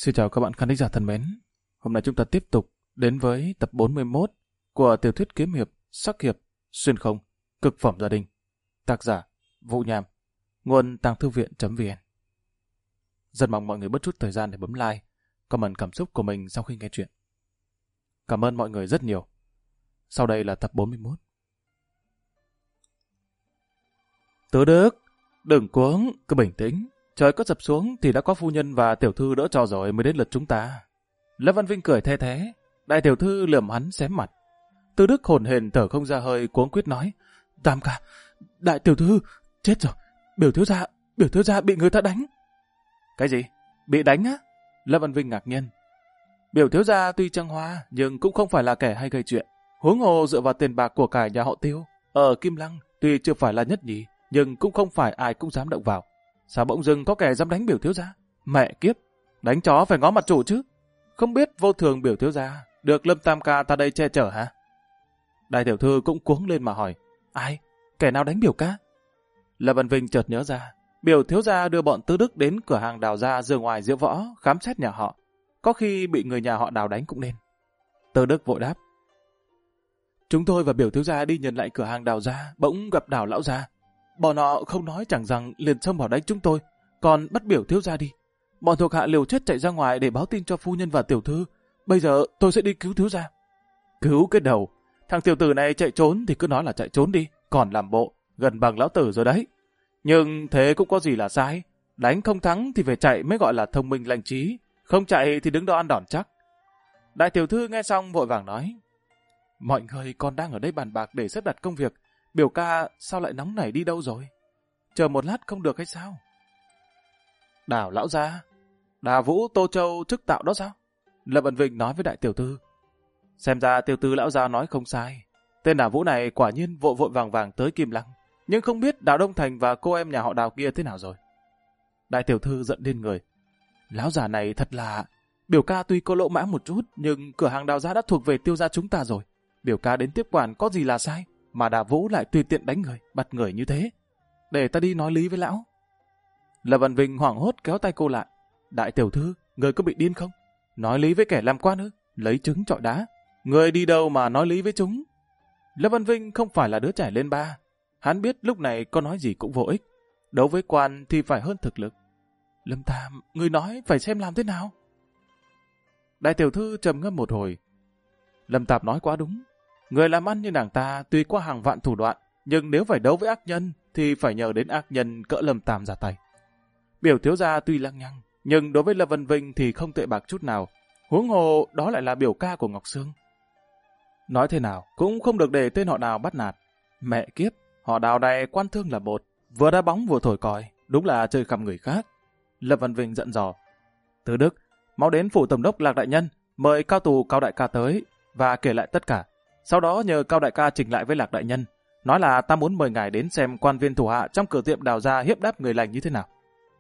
Xin chào các bạn khán giả thân mến. Hôm nay chúng ta tiếp tục đến với tập 41 của tiểu thuyết kiếm hiệp, sắc hiệp, xuyên không, cực phẩm gia đình. Tác giả Vũ Nham, nguồn tàng thư viện.vn. Rất mong mọi người bớt chút thời gian để bấm like, comment cảm xúc của mình sau khi nghe chuyện. Cảm ơn mọi người rất nhiều. Sau đây là tập 41. Tứ Đức, đừng cuống, cứ bình tĩnh. Trời có sập xuống thì đã có phu nhân và tiểu thư đỡ cho rồi mới đến lượt chúng ta. Lâm Văn Vinh cười the thế, đại tiểu thư lườm hắn xém mặt. Tứ Đức hồn hển thở không ra hơi, cuống quyết nói: Tam ca, đại tiểu thư, chết rồi, biểu thiếu gia bị người ta đánh. Cái gì? Bị đánh á? Lâm Văn Vinh ngạc nhiên. Biểu thiếu gia tuy trăng hoa nhưng cũng không phải là kẻ hay gây chuyện. Huống hồ dựa vào tiền bạc của cải nhà họ Tiêu, ở Kim Lăng tuy chưa phải là nhất nhì nhưng cũng không phải ai cũng dám động vào. Sao bỗng dưng có kẻ dám đánh biểu thiếu gia? Mẹ kiếp, đánh chó phải ngó mặt chủ chứ. Không biết vô thường biểu thiếu gia được Lâm Tam ca ta đây che chở hả? Đại tiểu thư cũng cuống lên mà hỏi: Ai? Kẻ nào đánh biểu ca? Lâm Văn Vinh chợt nhớ ra, biểu thiếu gia đưa bọn Tứ Đức đến cửa hàng Đào gia giường ngoài diễu võ khám xét nhà họ. Có khi bị người nhà họ Đào đánh cũng nên. Tứ Đức vội đáp: Chúng tôi và biểu thiếu gia đi nhận lại cửa hàng Đào gia, bỗng gặp Đào lão gia. Bọn họ không nói chẳng rằng liền xông vào đánh chúng tôi, còn bắt biểu thiếu gia đi. Bọn thuộc hạ liều chết chạy ra ngoài để báo tin cho phu nhân và tiểu thư. Bây giờ tôi sẽ đi cứu thiếu gia. Cứu cái đầu, thằng tiểu tử này chạy trốn thì cứ nói là chạy trốn đi, còn làm bộ gần bằng lão tử rồi đấy. Nhưng thế cũng có gì là sai, đánh không thắng thì phải chạy mới gọi là thông minh lanh trí, không chạy thì đứng đó ăn đòn chắc. Đại tiểu thư nghe xong vội vàng nói: Mọi người còn đang ở đây bàn bạc để xếp đặt công việc, biểu ca sao lại nóng nảy đi đâu rồi? Chờ một lát không được hay sao? Đào lão gia, Đà Vũ Tô Châu chức tạo đó sao? Lâm Văn Vinh nói với đại tiểu thư. Xem ra tiểu thư lão gia nói không sai. Tên Đà Vũ này quả nhiên vội vội vàng vàng tới Kim Lăng, nhưng không biết Đào Đông Thành và cô em nhà họ Đào kia thế nào rồi. Đại tiểu thư giận điên người. Lão già này thật là... Biểu ca tuy có lỗ mãng một chút, nhưng cửa hàng Đào gia đã thuộc về Tiêu gia chúng ta rồi. Biểu ca đến tiếp quản có gì là sai, mà Đà Vũ lại tùy tiện đánh người, bắt người như thế. Để ta đi nói lý với lão. Lâm Văn Vinh hoảng hốt kéo tay cô lại. Đại tiểu thư, người có bị điên không? Nói lý với kẻ làm quan ư? Lấy trứng trọi đá. Người đi đâu mà nói lý với chúng? Lâm Văn Vinh không phải là đứa trẻ lên ba. Hắn biết lúc này có nói gì cũng vô ích. Đấu với quan thì phải hơn thực lực. Lâm Tam, người nói phải xem làm thế nào? Đại tiểu thư trầm ngâm một hồi. Lâm Tạp nói quá đúng. Người làm ăn như nàng ta tuy qua hàng vạn thủ đoạn, nhưng nếu phải đấu với ác nhân thì phải nhờ đến ác nhân cỡ Lâm Tam ra tay. Biểu thiếu gia tuy lăng nhăng, nhưng đối với Lâm Văn Vinh thì không tệ bạc chút nào. Huống hồ đó lại là biểu ca của Ngọc Sương. Nói thế nào cũng không được để tên họ Đào bắt nạt. Mẹ kiếp, họ Đào này quan thương là một, vừa đá bóng vừa thổi còi, đúng là chơi khăm người khác. Lâm Văn Vinh giận dò. Tứ Đức, mau đến phủ tổng đốc Lạc đại nhân, mời cao tù Cao đại ca tới và kể lại tất cả. Sau đó nhờ Cao đại ca trình lại với Lạc đại nhân, nói là ta muốn mời ngài đến xem quan viên thủ hạ trong cửa tiệm Đào gia hiếp đáp người lành như thế nào.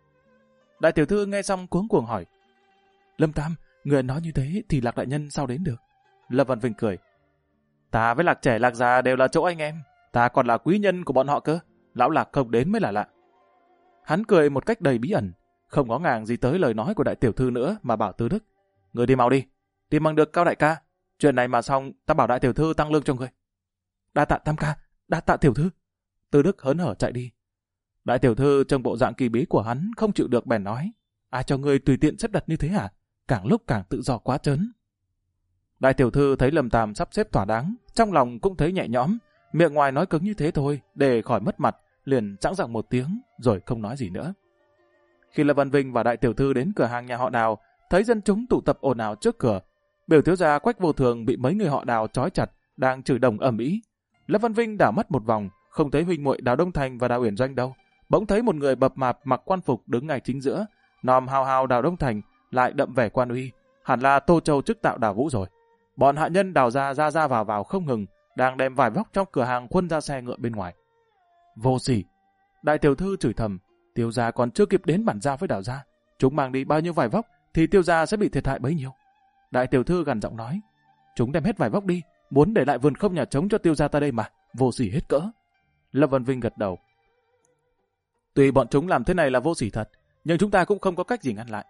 Đại tiểu thư nghe xong cuống cuồng hỏi: Lâm Tam, người nói như thế thì Lạc đại nhân sao đến được? Lâm Văn Vinh cười: Ta với Lạc trẻ Lạc già đều là chỗ anh em, ta còn là quý nhân của bọn họ cơ, lão Lạc không đến mới là lạ. Hắn cười một cách đầy bí ẩn, không ngó ngàng gì tới lời nói của đại tiểu thư nữa mà bảo Tứ Đức: Người đi mau đi, tìm bằng được Cao đại ca. Chuyện này mà xong, ta bảo đại tiểu thư tăng lương cho người. Đa tạ Tam ca, đa tạ tiểu thư. Tứ Đức hớn hở chạy đi. Đại tiểu thư trong bộ dạng kỳ bí của hắn không chịu được bèn nói: Ai cho ngươi tùy tiện xếp đặt như thế hả? Càng lúc càng tự do quá trớn. Đại tiểu thư thấy Lâm Tam sắp xếp thỏa đáng, trong lòng cũng thấy nhẹ nhõm, miệng ngoài nói cứng như thế thôi để khỏi mất mặt, liền sẵn giọng một tiếng rồi không nói gì nữa. Khi Lâm Văn Vinh và đại tiểu thư đến cửa hàng nhà họ Đào, thấy dân chúng tụ tập ồn ào trước cửa. Biểu thiếu gia Quách Vô Thường bị mấy người họ Đào trói chặt, đang chửi đồng ầm ĩ. Lâm Văn Vinh đảo mắt một vòng, không thấy huynh muội Đào Đông Thành và Đào Uyển Doanh đâu. Bỗng thấy một người mập mạp mặc quan phục đứng ngay chính giữa, nòm hào hào Đào Đông Thành, lại đậm vẻ quan uy, hẳn là Tô Châu chức tạo Đào Vũ rồi. Bọn hạ nhân Đào gia ra vào không ngừng, đang đem vải vóc trong cửa hàng khuân ra xe ngựa bên ngoài. Vô sỉ! Đại tiểu thư chửi thầm, Tiêu gia còn chưa kịp đến bản giao với Đào gia, chúng mang đi bao nhiêu vải vóc thì Tiêu gia sẽ bị thiệt hại bấy nhiêu. Đại tiểu thư gằn giọng nói: Chúng đem hết vải vóc đi, muốn để lại vườn không nhà trống cho Tiêu gia ta đây mà, vô sỉ hết cỡ. Lâm Văn Vinh gật đầu. Tuy bọn chúng làm thế này là vô sỉ thật, nhưng chúng ta cũng không có cách gì ngăn lại.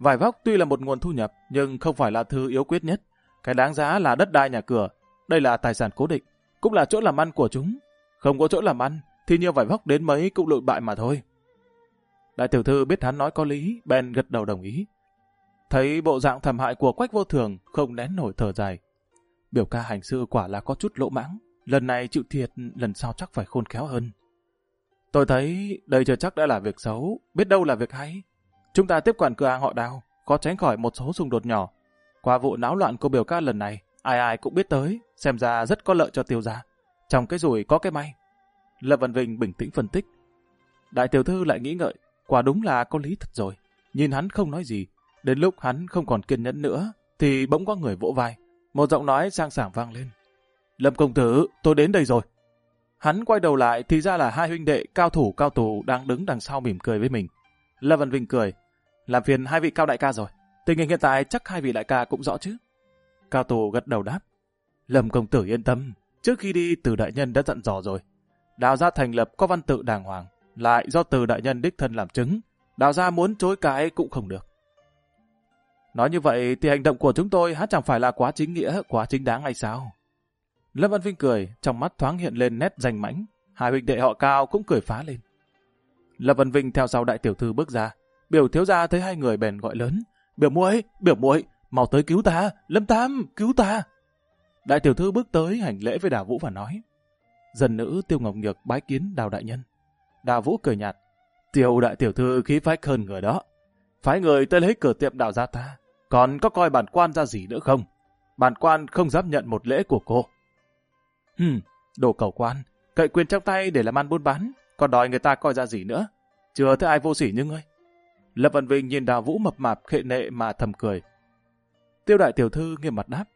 Vải vóc tuy là một nguồn thu nhập, nhưng không phải là thứ yếu quyết nhất. Cái đáng giá là đất đai nhà cửa. Đây là tài sản cố định, cũng là chỗ làm ăn của chúng. Không có chỗ làm ăn, thì nhiều vải vóc đến mấy cũng lụi bại mà thôi. Đại tiểu thư biết hắn nói có lý, bèn gật đầu đồng ý. Thấy bộ dạng thảm hại của Quách Vô Thường, không nén nổi thở dài. Biểu ca hành sự quả là có chút lỗ mãng. Lần này chịu thiệt, lần sau chắc phải khôn khéo hơn. Tôi thấy đây chưa chắc đã là việc xấu, biết đâu là việc hay. Chúng ta tiếp quản cửa hàng họ Đào, có tránh khỏi một số xung đột nhỏ. Qua vụ náo loạn của biểu ca lần này, ai ai cũng biết tới, xem ra rất có lợi cho Tiêu gia. Trong cái rủi có cái may. Lâm Văn Vinh bình tĩnh phân tích. Đại tiểu thư lại nghĩ ngợi, quả đúng là có lý thật rồi. Nhìn hắn không nói gì, đến lúc hắn không còn kiên nhẫn nữa, thì bỗng có người vỗ vai. Một giọng nói sang sảng vang lên. Lâm công tử, tôi đến đây rồi. Hắn quay đầu lại thì ra là hai huynh đệ cao thủ đang đứng đằng sau mỉm cười với mình. Lâm Văn Vinh cười. Làm phiền hai vị Cao đại ca rồi. Tình hình hiện tại chắc hai vị đại ca cũng rõ chứ. Cao thủ gật đầu đáp. Lâm công tử yên tâm. Trước khi đi Từ đại nhân đã dặn dò rồi. Đào gia thành lập có văn tự đàng hoàng. Lại do Từ đại nhân đích thân làm chứng. Đào gia muốn chối cái cũng không được. Nói như vậy thì hành động của chúng tôi há chẳng phải là quá chính nghĩa, quá chính đáng hay sao? Lâm Văn Vinh cười, trong mắt thoáng hiện lên nét danh mãnh. Hai huynh đệ họ Cao cũng cười phá lên. Lâm Văn Vinh theo sau đại tiểu thư bước ra. Biểu thiếu gia thấy hai người bèn gọi lớn. Biểu muội, mau tới cứu ta, Lâm Tam, cứu ta. Đại tiểu thư bước tới hành lễ với Đào Vũ và nói. Dân nữ Tiêu Ngọc Nhược bái kiến Đào đại nhân. Đào Vũ cười nhạt. Tiêu đại tiểu thư khí phách hơn người đó. Phái người tới lấy cửa tiệm Đào gia ta. Còn có coi bản quan ra gì nữa không? Bản quan không dám nhận một lễ của cô. Đồ cẩu quan, cậy quyền trong tay để làm ăn buôn bán, còn đòi người ta coi ra gì nữa. Chưa thấy ai vô sỉ như ngươi. Lâm Văn Vinh nhìn Đào Vũ mập mạp khệ nệ mà thầm cười. Tiêu đại tiểu thư nghiêm mặt đáp.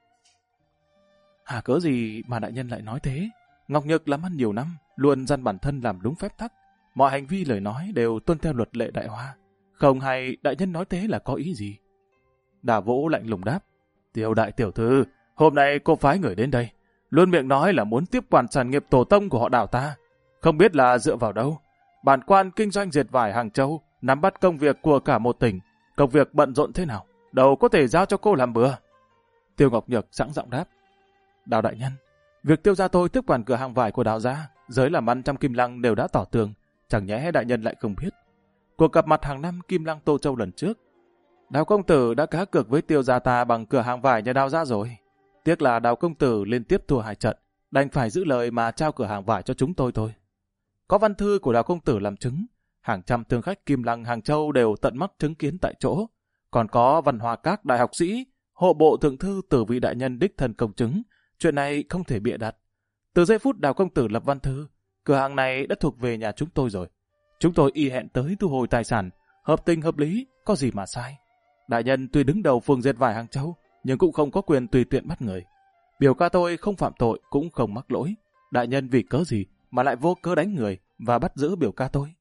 Hà cớ gì mà đại nhân lại nói thế? Ngọc Nhược làm ăn nhiều năm, luôn dăn bản thân làm đúng phép tắc. Mọi hành vi lời nói đều tuân theo luật lệ đại hoa. Không hay đại nhân nói thế là có ý gì? Đào Vũ lạnh lùng đáp. Tiêu đại tiểu thư, hôm nay cô phái người đến đây. Luôn miệng nói là muốn tiếp quản sản nghiệp tổ tông của họ Đào ta. Không biết là dựa vào đâu. Bản quan kinh doanh dệt vải Hàng Châu, nắm bắt công việc của cả một tỉnh. Công việc bận rộn thế nào, đâu có thể giao cho cô làm bừa. Tiêu Ngọc Nhược sẵn giọng đáp. Đào đại nhân, việc Tiêu gia tôi tiếp quản cửa hàng vải của Đào gia, giới làm ăn trong Kim Lăng đều đã tỏ tường. Chẳng nhẽ đại nhân lại không biết. Cuộc gặp mặt hàng năm Kim Lăng Tô Châu lần trước, Đào công tử đã cá cược với Tiêu gia ta bằng cửa hàng vải nhà Đào gia rồi. Tiếc là Đào công tử liên tiếp thua 2 trận, đành phải giữ lời mà trao cửa hàng vải cho chúng tôi thôi. Có văn thư của Đào công tử làm chứng, hàng trăm thương khách Kim Lăng Hàng Châu đều tận mắt chứng kiến tại chỗ. Còn có văn hóa các đại học sĩ, hộ bộ thượng thư từ vị đại nhân đích thân công chứng, chuyện này không thể bịa đặt. Từ giây phút Đào công tử lập văn thư, cửa hàng này đã thuộc về nhà chúng tôi rồi. Chúng tôi y hẹn tới thu hồi tài sản, hợp tình hợp lý, có gì mà sai. Đại nhân tuy đứng đầu phường dệt vải Hàng Châu, nhưng cũng không có quyền tùy tiện bắt người. Biểu ca tôi không phạm tội cũng không mắc lỗi. Đại nhân vì cớ gì mà lại vô cớ đánh người và bắt giữ biểu ca tôi?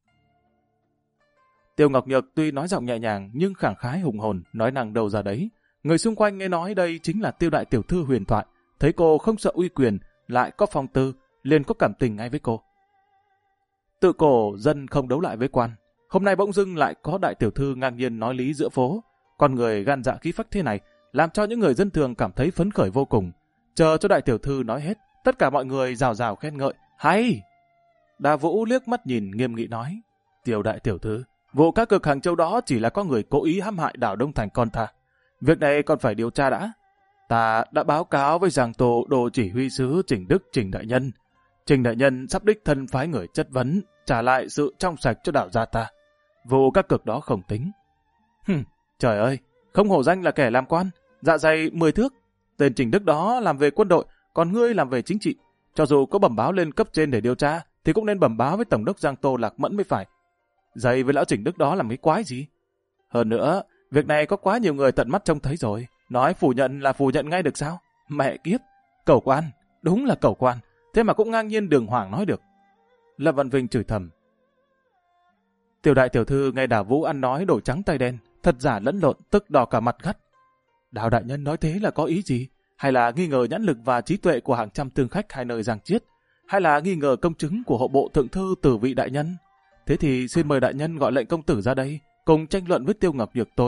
Tiêu Ngọc Nhược tuy nói giọng nhẹ nhàng nhưng khẳng khái hùng hồn, nói năng đâu ra đấy. Người xung quanh nghe nói đây chính là Tiêu đại tiểu thư huyền thoại, thấy cô không sợ uy quyền, lại có phong tư, liền có cảm tình ngay với cô. Tự cổ dân không đấu lại với quan, hôm nay bỗng dưng lại có đại tiểu thư ngang nhiên nói lý giữa phố. Con người gan dạ khí phách thế này làm cho những người dân thường cảm thấy phấn khởi vô cùng. Chờ cho đại tiểu thư nói hết, tất cả mọi người rào rào khen ngợi. Hay! Đào Vũ liếc mắt nhìn nghiêm nghị nói. Tiêu đại tiểu thư, vụ cá cược Hàng Châu đó chỉ là có người cố ý hãm hại Đào Đông Thành con ta. Việc này còn phải điều tra đã. Ta đã báo cáo với giang tô đồ chỉ huy sứ Trình Đức Trình đại nhân. Trình đại nhân sắp đích thân phái người chất vấn, trả lại sự trong sạch cho Đào gia ta. Vụ cá cược đó không tính. Trời ơi, không hổ danh là kẻ làm quan, dạ dày 10 thước. Tên Trình Đức đó làm về quân đội, còn ngươi làm về chính trị. Cho dù có bẩm báo lên cấp trên để điều tra, thì cũng nên bẩm báo với Tổng đốc Giang Tô Lạc Mẫn mới phải. Dày với lão Trình Đức đó làm cái quái gì? Hơn nữa, việc này có quá nhiều người tận mắt trông thấy rồi. Nói phủ nhận là phủ nhận ngay được sao? Mẹ kiếp, cẩu quan, đúng là cẩu quan. Thế mà cũng ngang nhiên đường hoàng nói được. Lâm Văn Vinh chửi thầm. Tiểu đại tiểu thư nghe Đào Vũ ăn nói đổi trắng tay đen, thật giả lẫn lộn, tức đỏ cả mặt gắt. Đào đại nhân nói thế là có ý gì? Hay là nghi ngờ nhãn lực và trí tuệ của hàng trăm thương khách hai nơi giang chiết? Hay là nghi ngờ công chứng của hộ bộ thượng thư từ vị đại nhân? Thế thì xin mời đại nhân gọi lệnh công tử ra đây, cùng tranh luận với Tiêu Ngọc Nhược tôi,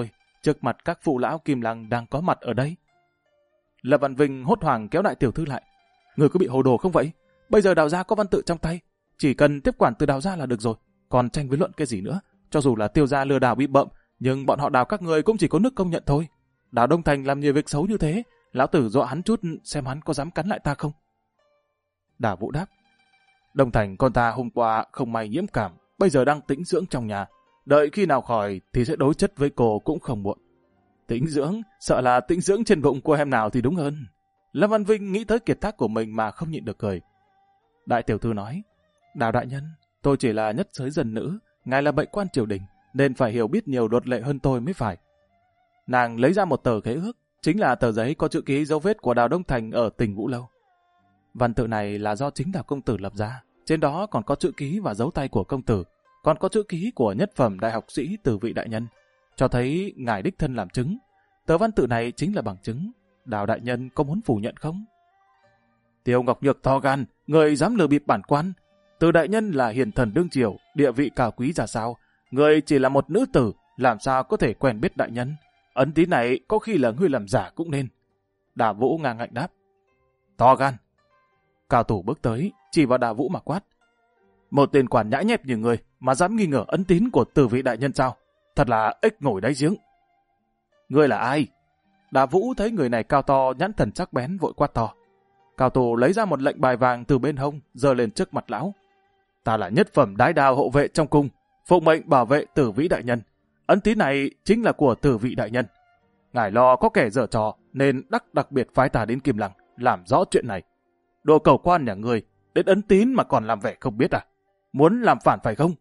trước mặt các phụ lão Kim Lăng đang có mặt ở đây. Lâm Văn Vinh hốt hoảng kéo đại tiểu thư lại. Người có bị hồ đồ không vậy? Bây giờ Đào gia có văn tự trong tay, chỉ cần tiếp quản từ Đào gia là được rồi, còn tranh với luận cái gì nữa? Cho dù là Tiêu gia lừa đảo bị bậm, nhưng bọn họ Đào các người cũng chỉ có nước công nhận thôi. Đào Đông Thành làm nhiều việc xấu như thế, lão tử dọa hắn chút xem hắn có dám cắn lại ta không. Đào Vũ đáp: Đông Thành con ta hôm qua không may nhiễm cảm, bây giờ đang tĩnh dưỡng trong nhà, đợi khi nào khỏi thì sẽ đối chất với cô cũng không muộn. Tĩnh dưỡng? Sợ là tĩnh dưỡng trên bụng cô em nào thì đúng hơn. Lâm Văn Vinh nghĩ tới kiệt tác của mình mà không nhịn được cười. Đại tiểu thư nói: Đào đại nhân, tôi chỉ là nhất giới dân nữ, ngài là bệ quan triều đình, nên phải hiểu biết nhiều luật lệ hơn tôi mới phải. Nàng lấy ra một tờ khế ước, chính là tờ giấy có chữ ký dấu vết của Đào Đông Thành ở tỉnh Vũ Lâu. Văn tự này là do chính Đào công tử lập ra, trên đó còn có chữ ký và dấu tay của công tử, còn có chữ ký của nhất phẩm đại học sĩ Từ Vị đại nhân, cho thấy ngài đích thân làm chứng. Tờ văn tự này chính là bằng chứng. Đào đại nhân có muốn phủ nhận không? Tiêu Ngọc Nhược to gan, người dám lừa bịp bản quan. Từ đại nhân là hiền thần đương triều, địa vị cao quý ra sao, người chỉ là một nữ tử, làm sao có thể quen biết đại nhân? Ấn tín này có khi là ngươi làm giả cũng nên. Đào Vũ ngang ngạnh đáp: To gan. Cao thủ bước tới, chỉ vào Đào Vũ mà quát: Một tên quản nhãi nhép như người mà dám nghi ngờ ấn tín của Từ Vị đại nhân sao? Thật là ếch ngồi đáy giếng. Ngươi là ai? Đào Vũ thấy người này cao to, nhãn thần sắc bén, vội quát to. Cao thủ lấy ra một lệnh bài vàng từ bên hông, giơ lên trước mặt lão. Ta là nhất phẩm đái đao hộ vệ trong cung, phụng mệnh bảo vệ Từ Vĩ đại nhân. Ấn tín này chính là của Từ Vị đại nhân. Ngài lo có kẻ giở trò nên đặc biệt phái ta đến Kim Lăng làm rõ chuyện này. Đồ cầu quan nhà ngươi đến ấn tín mà còn làm vẻ không biết à? Muốn làm phản phải không?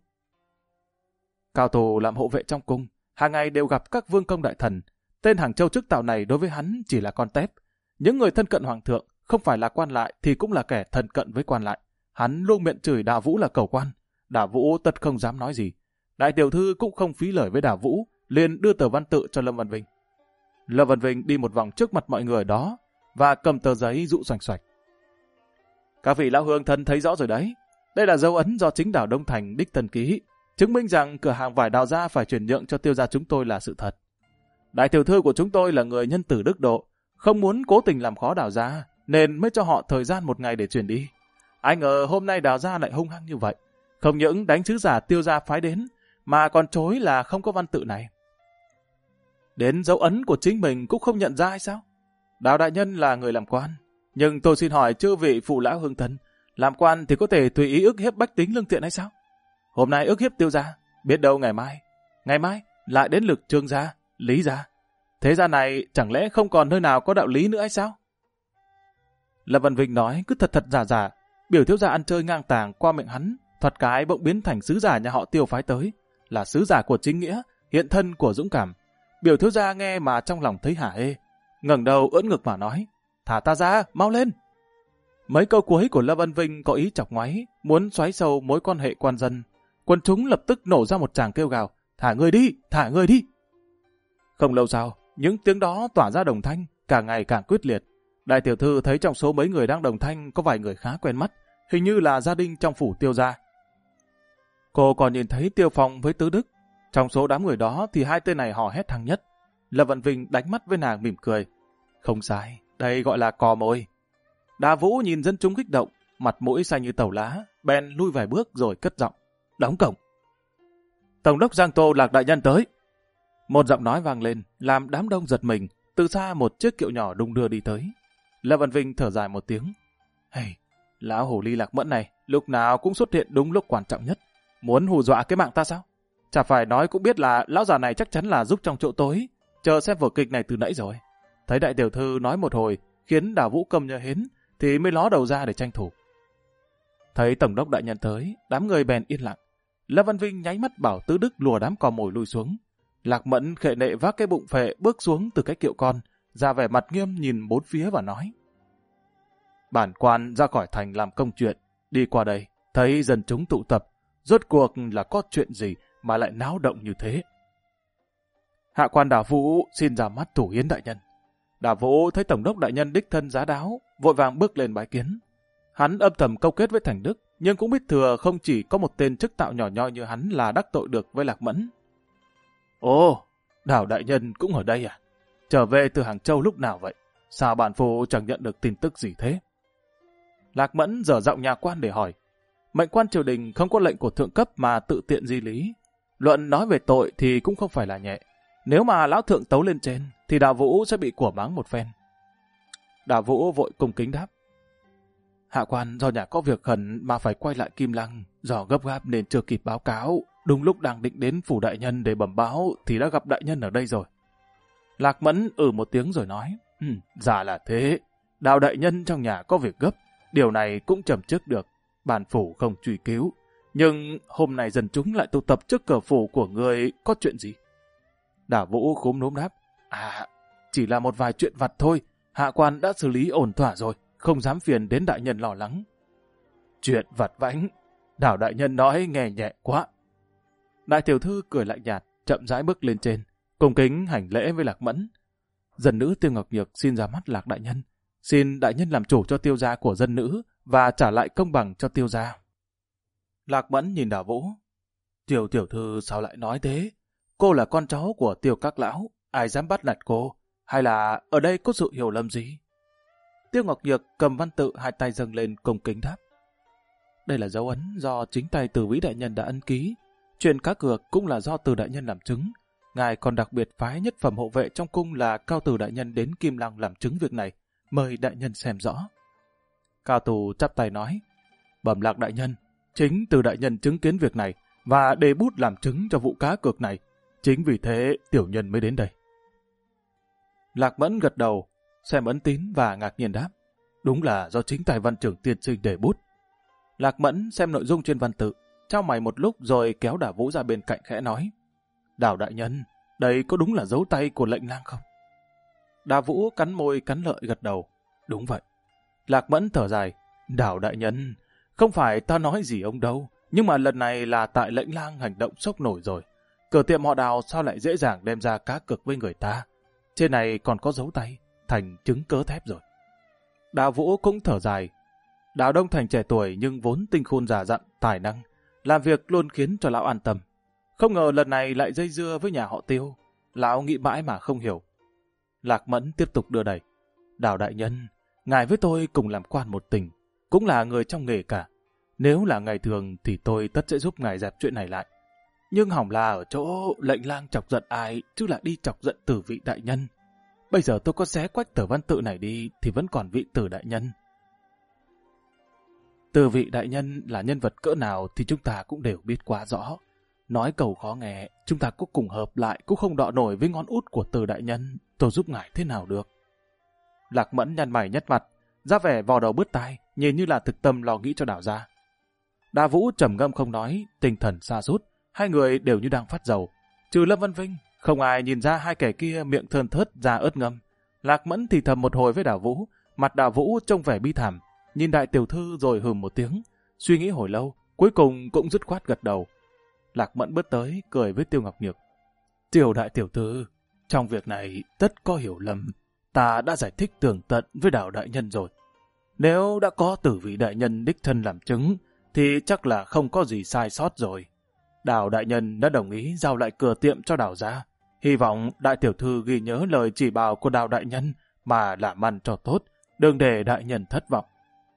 Cao thủ làm hộ vệ trong cung, hàng ngày đều gặp các vương công đại thần. Tên Hàng Châu chức tạo này đối với hắn chỉ là con tép. Những người thân cận hoàng thượng không phải là quan lại thì cũng là kẻ thân cận với quan lại. Hắn luôn miệng chửi Đào Vũ là cầu quan. Đào Vũ tất không dám nói gì. Đại tiểu thư cũng không phí lời với Đào Vũ, liền đưa tờ văn tự cho Lâm Văn Vinh. Lâm Văn Vinh đi một vòng trước mặt mọi người đó và cầm tờ giấy dụ xoành xoạch. Các vị lão hương thân thấy rõ rồi đấy. Đây là dấu ấn do chính Đào Đông Thành đích thân ký, chứng minh rằng cửa hàng vải Đào gia phải chuyển nhượng cho Tiêu gia chúng tôi là sự thật. Đại tiểu thư của chúng tôi là người nhân tử đức độ, không muốn cố tình làm khó Đào gia, nên mới cho họ thời gian một ngày để chuyển đi. Ai ngờ hôm nay Đào gia lại hung hăng như vậy, không những đánh sứ giả Tiêu gia phái đến, mà còn chối là không có văn tự này. Đến dấu ấn của chính mình cũng không nhận ra hay sao? Đào đại nhân là người làm quan, nhưng tôi xin hỏi chư vị phụ lão hương thân, làm quan thì có thể tùy ý ức hiếp bách tính lương thiện hay sao? Hôm nay ức hiếp Tiêu gia, biết đâu ngày mai lại đến lượt Trương gia, Lý gia. Thế gian này chẳng lẽ không còn nơi nào có đạo lý nữa hay sao? Lâm Văn Vinh nói cứ thật giả, biểu thiếu gia ăn chơi ngang tàng qua miệng hắn, thoạt cái bỗng biến thành sứ giả nhà họ Tiêu phái tới, là sứ giả của chính nghĩa, hiện thân của dũng cảm. Biểu thiếu gia nghe mà trong lòng thấy hả hê, ngẩng đầu ưỡn ngực mà nói: Thả ta ra, mau lên. Mấy câu cuối của Lâm Văn Vinh có ý chọc ngoáy, muốn xoáy sâu mối quan hệ quan dân. Quân chúng lập tức nổ ra một tràng kêu gào: Thả người đi, thả người đi. Không lâu sau, những tiếng đó tỏa ra đồng thanh, càng ngày càng quyết liệt. Đại tiểu thư thấy trong số mấy người đang đồng thanh có vài người khá quen mắt, hình như là gia đình trong phủ Tiêu gia. Cô còn nhìn thấy Tiêu Phong với Tứ Đức. Trong số đám người đó thì hai tên này hò hét thăng nhất. Lâm Văn Vinh đánh mắt với nàng mỉm cười. Không sai, đây gọi là cò mồi. Đào Vũ nhìn dân chúng kích động, mặt mũi xanh như tàu lá, bèn lui vài bước rồi cất giọng: Đóng cổng. Tổng đốc Giang Tô Lạc đại nhân tới. Một giọng nói vang lên, làm đám đông giật mình. Từ xa một chiếc kiệu nhỏ đung đưa đi tới. Lâm Văn Vinh thở dài một tiếng. Hey, lão hồ ly Lạc Mẫn này lúc nào cũng xuất hiện đúng lúc quan trọng nhất. Muốn hù dọa cái mạng ta sao? Chả phải nói cũng biết là lão già này chắc chắn là giúp trong chỗ tối, chờ xem vở kịch này từ nãy rồi. Thấy đại tiểu thư nói một hồi, khiến Đào Vũ câm như hến, thì mới ló đầu ra để tranh thủ. Thấy tổng đốc đại nhân tới, đám người bèn yên lặng. Lâm Văn Vinh nháy mắt bảo Tứ Đức lùa đám cò mồi lui xuống. Lạc Mẫn khệ nệ vác cái bụng phệ bước xuống từ cái kiệu con, ra vẻ mặt nghiêm nhìn bốn phía và nói: Bản quan ra khỏi thành làm công chuyện, đi qua đây, thấy dân chúng tụ tập, rốt cuộc là có chuyện gì mà lại náo động như thế? Hạ quan Đào Vũ xin ra mắt thủ hiến đại nhân. Đào Vũ thấy tổng đốc đại nhân đích thân giá đáo, vội vàng bước lên bái kiến. Hắn âm thầm câu kết với Thành Đức, nhưng cũng biết thừa không chỉ có một tên chức tạo nhỏ nhoi như hắn là đắc tội được với Lạc Mẫn. Ồ, Đào đại nhân cũng ở đây à? Trở về từ Hàng Châu lúc nào vậy? Sao bản phụ chẳng nhận được tin tức gì thế? Lạc Mẫn dở giọng nhà quan để hỏi. Mệnh quan triều đình không có lệnh của thượng cấp mà tự tiện di lý. Luận nói về tội thì cũng không phải là nhẹ. Nếu mà lão thượng tấu lên trên, thì Đào Vũ sẽ bị của mắng một phen. Đào Vũ vội cung kính đáp. Hạ quan do nhà có việc khẩn mà phải quay lại Kim Lăng, do gấp gáp nên chưa kịp báo cáo. Đúng lúc đang định đến phủ đại nhân để bẩm báo thì đã gặp đại nhân ở đây rồi. Lạc Mẫn một tiếng rồi nói. Dạ là thế. Đào đại nhân trong nhà có việc gấp. Điều này cũng chậm trước được. Bản phủ không truy cứu. Nhưng hôm nay dân chúng lại tụ tập trước cửa phủ của người, có chuyện gì? Đào Vũ khúm núm đáp. Chỉ là một vài chuyện vặt thôi. Hạ quan đã xử lý ổn thỏa rồi. Không dám phiền đến đại nhân lo lắng. Chuyện vặt vãnh. Đào đại nhân nói nghe nhẹ quá. Đại tiểu thư cười lạnh nhạt, chậm rãi bước lên trên, cung kính hành lễ với Lạc Mẫn. Dân nữ Tiêu Ngọc Nhược xin ra mắt Lạc đại nhân. Xin đại nhân làm chủ cho Tiêu gia của dân nữ và trả lại công bằng cho Tiêu gia. Lạc Mẫn nhìn Đào Vũ. Tiểu thư sao lại nói thế? Cô là con cháu của Tiêu các lão, ai dám bắt nạt cô? Hay là ở đây có sự hiểu lầm gì? Tiêu Ngọc Nhược cầm văn tự, hai tay dâng lên cung kính đáp. Đây là dấu ấn do chính tay Từ Vĩ đại nhân đã ấn ký. Chuyện cá cược cũng là do Từ đại nhân làm chứng. Ngài còn đặc biệt phái nhất phẩm hộ vệ trong cung là Cao Từ đại nhân đến Kim Lăng làm chứng việc này. Mời đại nhân xem rõ. Cao Từ chắp tay nói. Bẩm Lạc đại nhân, chính Từ đại nhân chứng kiến việc này và đề bút làm chứng cho vụ cá cược này. Chính vì thế tiểu nhân mới đến đây. Lạc Mẫn gật đầu, xem ấn tín và ngạc nhiên đáp. Đúng là do chính tài văn trưởng tiên sinh đề bút. Lạc Mẫn xem nội dung trên văn tự, trao mày một lúc rồi kéo Đào Vũ ra bên cạnh khẽ nói. Đào đại nhân, đây có đúng là dấu tay của lệnh lang không? Đào Vũ cắn môi cắn lợi gật đầu. Đúng vậy. Lạc Mẫn thở dài. Đào đại nhân, không phải ta nói gì ông đâu, nhưng mà lần này là tại lệnh lang hành động sốc nổi rồi. Cửa tiệm họ Đào sao lại dễ dàng đem ra cá cược với người ta? Trên này còn có dấu tay, thành chứng cớ thép rồi. Đào Vũ cũng thở dài. Đào Đông Thành trẻ tuổi nhưng vốn tinh khôn già dặn, tài năng, làm việc luôn khiến cho lão an tâm. Không ngờ lần này lại dây dưa với nhà họ Tiêu. Lão nghĩ mãi mà không hiểu. Lạc Mẫn tiếp tục đưa đẩy. Đào đại nhân, ngài với tôi cùng làm quan một tình, cũng là người trong nghề cả. Nếu là ngày thường thì tôi tất sẽ giúp ngài dẹp chuyện này lại. Nhưng hỏng là ở chỗ lệnh lang chọc giận ai, chứ lại đi chọc giận Từ vị đại nhân. Bây giờ tôi có xé quách tờ văn tự này đi thì vẫn còn vị Từ đại nhân. Từ vị đại nhân là nhân vật cỡ nào thì chúng ta cũng đều biết quá rõ. Nói cầu khó nghe, chúng ta có cùng hợp lại cũng không đọ nổi với ngón út của Từ đại nhân. Tôi giúp ngài thế nào được? Lạc Mẫn nhăn mày nhăn mặt, ra vẻ vò đầu bứt tai, nhìn như là thực tâm lo nghĩ cho Đào gia. Đào Vũ trầm ngâm không nói, tinh thần sa sút, hai người đều như đang phát dầu. Trừ Lâm Văn Vinh, không ai nhìn ra hai kẻ kia miệng thơn thớt da ớt ngâm. Lạc Mẫn thì thầm một hồi với Đào Vũ, mặt Đào Vũ trông vẻ bi thảm, nhìn đại tiểu thư rồi hừm một tiếng, suy nghĩ hồi lâu, cuối cùng cũng dứt khoát gật đầu. Lạc Mẫn bước tới, cười với Tiêu Ngọc Nhược. Tiểu đại tiểu thư, trong việc này tất có hiểu lầm, ta đã giải thích tường tận với Đào đại nhân rồi. Nếu đã có Tử vị đại nhân đích thân làm chứng, thì chắc là không có gì sai sót rồi. Đào đại nhân đã đồng ý giao lại cửa tiệm cho Đào gia. Hy vọng đại tiểu thư ghi nhớ lời chỉ bảo của Đào đại nhân mà làm ăn cho tốt, đừng để đại nhân thất vọng.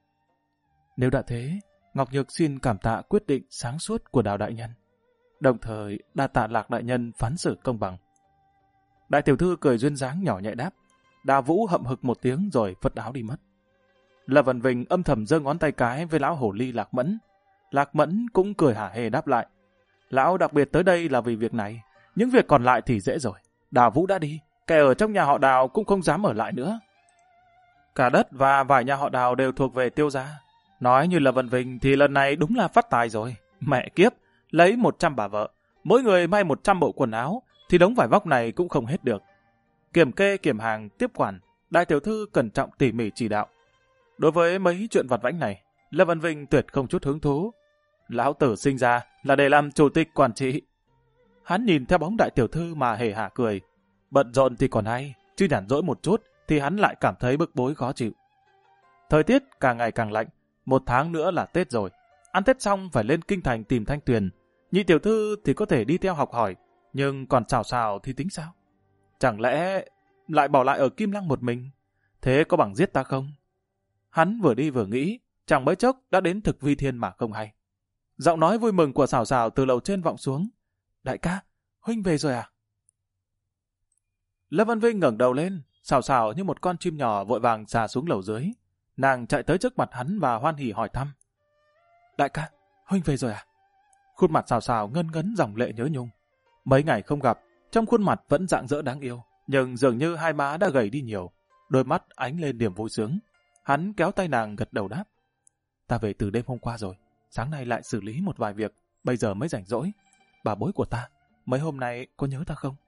Nếu đã thế, Ngọc Nhược xin cảm tạ quyết định sáng suốt của Đào đại nhân, đồng thời đa tạ Lạc đại nhân phán xử công bằng. Đại tiểu thư cười duyên dáng nhỏ nhẹ đáp. Đào Vũ hậm hực một tiếng rồi phất áo đi mất. Lâm Văn Vinh âm thầm giơ ngón tay cái với lão hổ ly Lạc Mẫn. Lạc Mẫn cũng cười hả hê đáp lại. Lão đặc biệt tới đây là vì việc này, những việc còn lại thì dễ rồi. Đào Vũ đã đi, kẻ ở trong nhà họ Đào cũng không dám ở lại nữa. Cả đất và vài nhà họ Đào đều thuộc về Tiêu gia. Nói như là Văn Vinh thì lần này đúng là phát tài rồi. Mẹ kiếp, lấy 100 bà vợ, mỗi người may 100 bộ quần áo, thì đống vải vóc này cũng không hết được. Kiểm kê, kiểm hàng, tiếp quản, đại tiểu thư cẩn trọng tỉ mỉ chỉ đạo. Đối với mấy chuyện vặt vãnh này, Lâm Văn Vinh tuyệt không chút hứng thú. Lão tử sinh ra là để làm chủ tịch quản trị. Hắn nhìn theo bóng đại tiểu thư mà hề hả cười. Bận rộn thì còn hay, chứ nhàn rỗi một chút thì hắn lại cảm thấy bức bối khó chịu. Thời tiết càng ngày càng lạnh, 1 tháng nữa là Tết rồi. Ăn Tết xong phải lên kinh thành tìm Thanh Tuyền. Nhị tiểu thư thì có thể đi theo học hỏi, nhưng còn Sào Sào thì tính sao? Chẳng lẽ lại bỏ lại ở Kim Lăng một mình? Thế có bằng giết ta không? Hắn vừa đi vừa nghĩ, chẳng mấy chốc đã đến Thực Vi Thiên mà không hay. Giọng nói vui mừng của Sào Sào từ lầu trên vọng xuống. Đại ca, huynh về rồi à? Lâm Văn Vinh ngẩng đầu lên, Sào Sào như một con chim nhỏ vội vàng xà xuống lầu dưới. Nàng chạy tới trước mặt hắn và hoan hỉ hỏi thăm. Đại ca, huynh về rồi à? Khuôn mặt Sào Sào ngân ngấn dòng lệ nhớ nhung. Mấy ngày không gặp, trong khuôn mặt vẫn rạng rỡ đáng yêu, nhưng dường như hai má đã gầy đi nhiều. Đôi mắt ánh lên niềm vui sướng. Hắn kéo tay nàng gật đầu đáp. Ta về từ đêm hôm qua rồi, sáng nay lại xử lý một vài việc, bây giờ mới rảnh rỗi. Bà bối của ta, mấy hôm nay có nhớ ta không?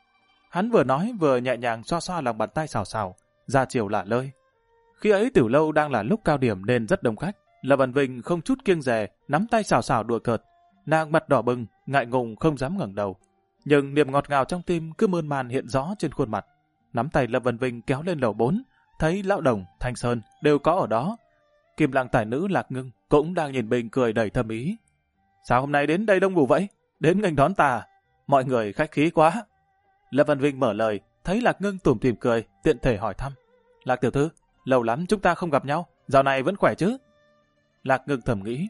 Hắn vừa nói vừa nhẹ nhàng xoa xoa lòng bàn tay Sào Sào, ra chiều lả lơi. Khi ấy Tiểu Lâu đang là lúc cao điểm nên rất đông khách. Lâm Văn Vinh không chút kiêng dè, nắm tay Sào Sào đùa cợt. Nàng mặt đỏ bừng, ngại ngùng không dám ngẩng đầu. Nhưng niềm ngọt ngào trong tim cứ mơn man hiện rõ trên khuôn mặt. Nắm tay Lâm Văn Vinh kéo lên lầu 4, thấy Lão Đồng, Thanh Sơn đều có ở đó. Kim Lăng tài nữ Lạc Ngưng cũng đang nhìn Bình cười đầy thâm ý. Sao hôm nay đến đây đông đủ vậy? Đến nghênh đón ta. Mọi người khách khí quá. Lâm Văn Vinh mở lời, thấy Lạc Ngưng tủm tỉm cười, tiện thể hỏi thăm. Lạc tiểu thư, lâu lắm chúng ta không gặp nhau, dạo này vẫn khỏe chứ? Lạc Ngưng thầm nghĩ,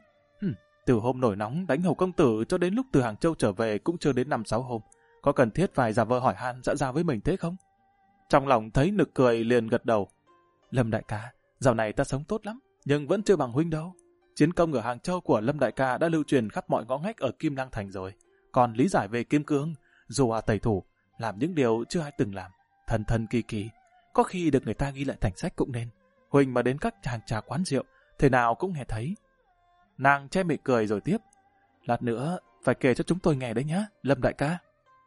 từ hôm nổi nóng đánh Hầu công tử cho đến lúc từ Hàng Châu trở về cũng chưa đến 5-6 hôm. Có cần thiết phải giả vờ hỏi han dã giao với mình thế không? Trong lòng thấy nực cười liền gật đầu. Lâm đại ca, dạo này ta sống tốt lắm, nhưng vẫn chưa bằng huynh đâu. Chiến công ở Hàng Châu của Lâm đại ca đã lưu truyền khắp mọi ngõ ngách ở Kim Lăng thành rồi. Còn lý giải về Kim Cương, dù tẩy thủ, làm những điều chưa ai từng làm, thần thần kỳ kỳ, có khi được người ta ghi lại thành sách cũng nên. Huynh mà đến các hàng trà quán rượu, thế nào cũng nghe thấy. Nàng che miệng cười rồi tiếp. Lát nữa phải kể cho chúng tôi nghe đấy nhá, Lâm đại ca.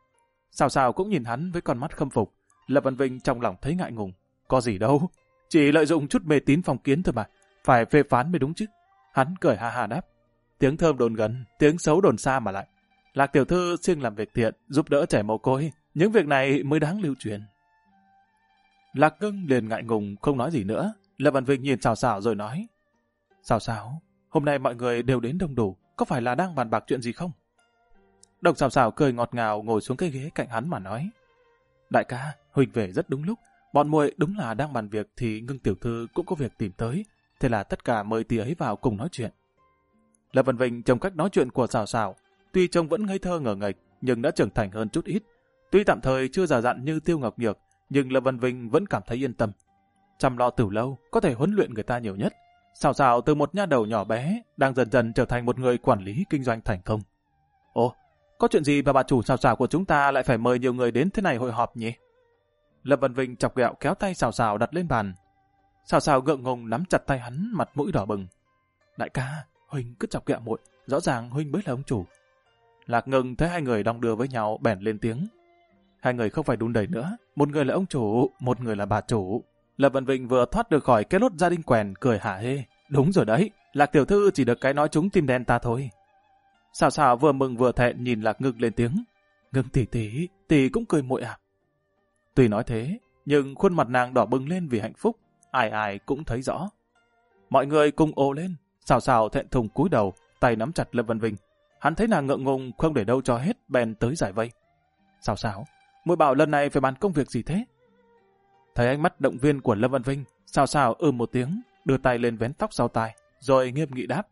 Sào Sào cũng nhìn hắn với con mắt khâm phục. Lâm Văn Vinh trong lòng thấy ngại ngùng. Có gì đâu, chỉ lợi dụng chút mê tín phong kiến thôi mà, phải phê phán mới đúng chứ. Hắn cười ha ha đáp. Tiếng thơm đồn gần, tiếng xấu đồn xa mà lại. Lạc tiểu thư siêng làm việc thiện, giúp đỡ trẻ mồ côi, những việc này mới đáng lưu truyền. Lạc Ngưng liền ngại ngùng không nói gì nữa. Lâm Văn Vinh nhìn Sào Sào rồi nói. Sào Sào, hôm nay mọi người đều đến đông đủ, có phải là đang bàn bạc chuyện gì không? Đồng Sào Sào cười ngọt ngào ngồi xuống cái ghế cạnh hắn mà nói. Đại ca, huynh về rất đúng lúc, bọn muội đúng là đang bàn việc thì Ngưng tiểu thư cũng có việc tìm tới, thế là tất cả mời tỷ ấy vào cùng nói chuyện. Lâm Văn Vinh trong cách nói chuyện của Sào Sào, tuy trông vẫn ngây thơ ngờ nghệch nhưng đã trưởng thành hơn chút ít. Tuy tạm thời chưa già dặn như Tiêu Ngọc Nhược, nhưng Lâm Văn Vinh vẫn cảm thấy yên tâm. Chăm lo Tiểu Lâu có thể huấn luyện người ta nhiều nhất. Sào Sào từ một nha đầu nhỏ bé đang dần dần trở thành một người quản lý kinh doanh thành công. Ồ, có chuyện gì mà bà chủ Sào Sào của chúng ta lại phải mời nhiều người đến thế này hội họp nhỉ? Lâm Văn Vinh chọc ghẹo kéo tay Sào Sào đặt lên bàn. Sào Sào ngượng ngùng nắm chặt tay hắn, mặt mũi đỏ bừng. Đại ca, huynh cứ chọc ghẹo muội, rõ ràng huynh mới là ông chủ. Lạc Ngưng thấy hai người đong đưa với nhau bèn lên tiếng. Hai người không phải đùn đẩy nữa, một người là ông chủ, một người là bà chủ. Lâm Văn Vinh vừa thoát được khỏi cái lốt gia đình quèn, cười hả hê. Đúng rồi đấy, Lạc tiểu thư chỉ được cái nói trúng tim đen ta thôi. Sào Sào vừa mừng vừa thẹn nhìn Lạc Ngưng lên tiếng. Ngưng tỷ cũng cười muội à? Tuy nói thế, nhưng khuôn mặt nàng đỏ bừng lên vì hạnh phúc, ai ai cũng thấy rõ. Mọi người cùng ồ lên, Sào Sào thẹn thùng cúi đầu, tay nắm chặt Lâm Văn Vinh. Hắn thấy nàng ngượng ngùng không để đâu cho hết, bèn tới giải vây. Sào Sào, muội bảo lần này phải bàn công việc gì thế? Thấy ánh mắt động viên của Lâm Văn Vinh, Sào Sào một tiếng, đưa tay lên vén tóc sau tai, rồi nghiêm nghị đáp.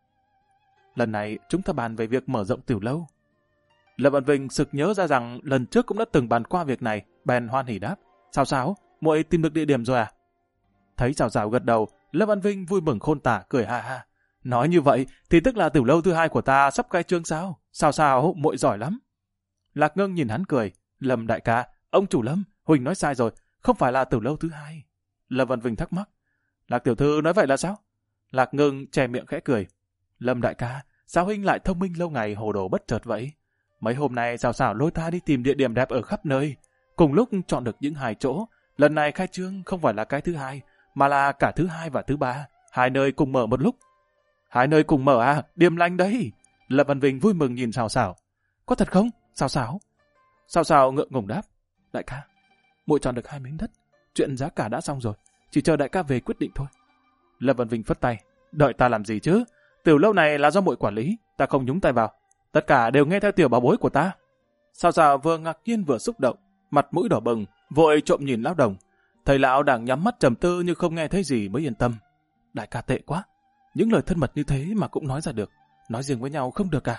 Lần này chúng ta bàn về việc mở rộng Tiểu Lâu. Lâm Văn Vinh sực nhớ ra rằng lần trước cũng đã từng bàn qua việc này, bèn hoan hỉ đáp. Sào Sào, muội tìm được địa điểm rồi à? Thấy Sào Sào gật đầu, Lâm Văn Vinh vui mừng khôn tả, cười ha ha. Nói như vậy thì tức là Tiểu Lâu thứ 2 của ta sắp khai trương sao? Sào Sào, muội giỏi lắm. Lạc Ngưng nhìn hắn cười. Lâm đại ca, ông chủ Lâm, huynh nói sai rồi, không phải là Tiểu Lâu thứ 2. Lâm Văn Vinh thắc mắc. Lạc tiểu thư nói vậy là sao? Lạc Ngưng che miệng khẽ cười. Lâm đại ca, sao huynh lại thông minh lâu ngày hồ đồ bất chợt vậy? Mấy hôm nay Sào Sào lôi ta đi tìm địa điểm đẹp ở khắp nơi, cùng lúc chọn được những 2 chỗ. Lần này khai trương không phải là cái thứ 2, mà là cả thứ 2 và thứ 3, 2 nơi cùng mở một lúc. 2 nơi cùng mở à? Điềm lành đấy. Lâm Văn Vinh vui mừng nhìn Sào Sào. Có thật không? Sào Sào. Sào Sào ngượng ngùng đáp. Đại ca, muội chọn được 2 miếng đất, chuyện giá cả đã xong rồi, chỉ chờ đại ca về quyết định thôi. Lâm Văn Vinh phất tay. Đợi ta làm gì chứ? Tiểu Lâu này là do muội quản lý, ta không nhúng tay vào. Tất cả đều nghe theo tiểu bảo bối của ta. Sào Sào vừa ngạc nhiên vừa xúc động, mặt mũi đỏ bừng, vội trộm nhìn lão Đồng. Thầy lão đang nhắm mắt trầm tư như không nghe thấy gì mới yên tâm. Đại ca tệ quá, những lời thân mật như thế mà cũng nói ra được, nói riêng với nhau không được à?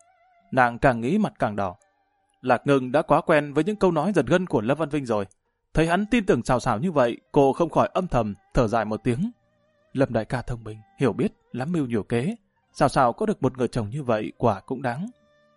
Nàng càng nghĩ mặt càng đỏ. Lạc Ngưng đã quá quen với những câu nói giật gân của Lâm Văn Vinh rồi. Thấy hắn tin tưởng xào xào như vậy, cô không khỏi âm thầm, thở dài một tiếng. Lâm đại ca thông minh, hiểu biết, lắm mưu nhiều kế. Xào xào có được một người chồng như vậy quả cũng đáng.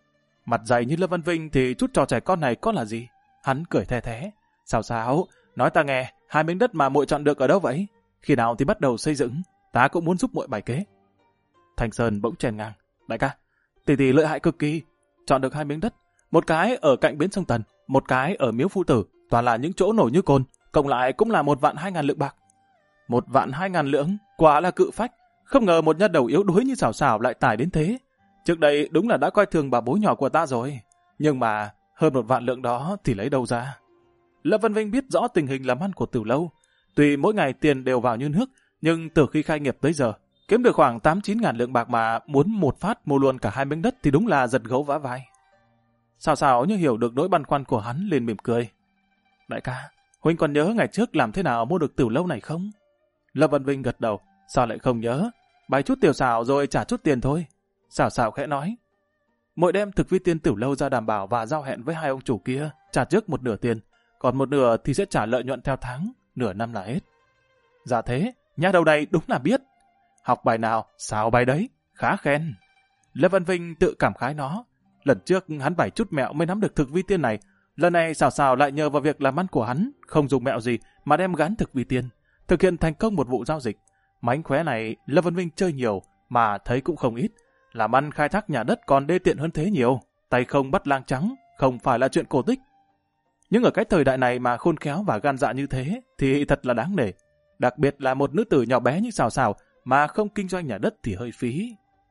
Mặt dày như Lâm Văn Vinh thì chút trò trẻ con này có là gì? Hắn cười the thế. Xào xào, nói ta nghe, 2 miếng đất mà muội chọn được ở đâu vậy? Khi nào thì bắt đầu xây dựng? Ta cũng muốn giúp muội bài kế. Thanh Sơn bỗng chèn ngang. Đại ca, tỷ tỷ lợi hại cực kỳ. Chọn được 2 miếng đất. Một cái ở cạnh bến sông Tần, một cái ở Miếu Phu Tử. Toàn là những chỗ nổi như cồn. Cộng lại cũng là 1.200.000 lượng bạc. 1.200.000 lượng, quả là cự phách. Không ngờ một nhân đầu yếu đuối như xảo xảo lại tài đến thế. Trước đây đúng là đã coi thường bà bối nhỏ của ta rồi. Nhưng mà hơn 1.000.000 lượng đó thì lấy đâu ra? Lâm Văn Vinh biết rõ tình hình làm ăn của Tử Lâu. Tuy mỗi ngày tiền đều vào như nước, nhưng từ khi khai nghiệp tới giờ, kiếm được khoảng 8-9.000 lượng bạc mà muốn một phát mua luôn cả 2 miếng đất thì đúng là giật gấu vã vai. Xào xào như hiểu được nỗi băn khoăn của hắn liền mỉm cười. Đại ca, huynh còn nhớ ngày trước làm thế nào mua được Tử Lâu này không? Lâm Văn Vinh gật đầu. Sao lại không nhớ? Bày chút tiểu xảo rồi trả chút tiền thôi. Xảo xảo khẽ nói. Mỗi đêm thực vi tiên Tử Lâu ra đảm bảo và giao hẹn với 2 ông chủ kia, trả trước một nửa tiền, còn một nửa thì sẽ trả lợi nhuận theo tháng, nửa năm là hết. Dạ thế, nhà đầu này đúng là biết. Học bài nào, xào bài đấy, khá khen. Lâm Văn Vinh tự cảm khái nó. Lần trước hắn bày chút mẹo mới nắm được thực vi tiên này. Lần này xào xào lại nhờ vào việc làm ăn của hắn, không dùng mẹo gì mà đem gắn thực vi tiên, thực hiện thành công một vụ giao dịch. Mánh khóe này Lâm Văn Vinh chơi nhiều mà thấy cũng không ít. Làm ăn khai thác nhà đất còn đê tiện hơn thế nhiều. Tay không bắt lang trắng, không phải là chuyện cổ tích. Nhưng ở cái thời đại này mà khôn khéo và gan dạ như thế thì thật là đáng nể. Đặc biệt là một nữ tử nhỏ bé như xào xào mà không kinh doanh nhà đất thì hơi phí.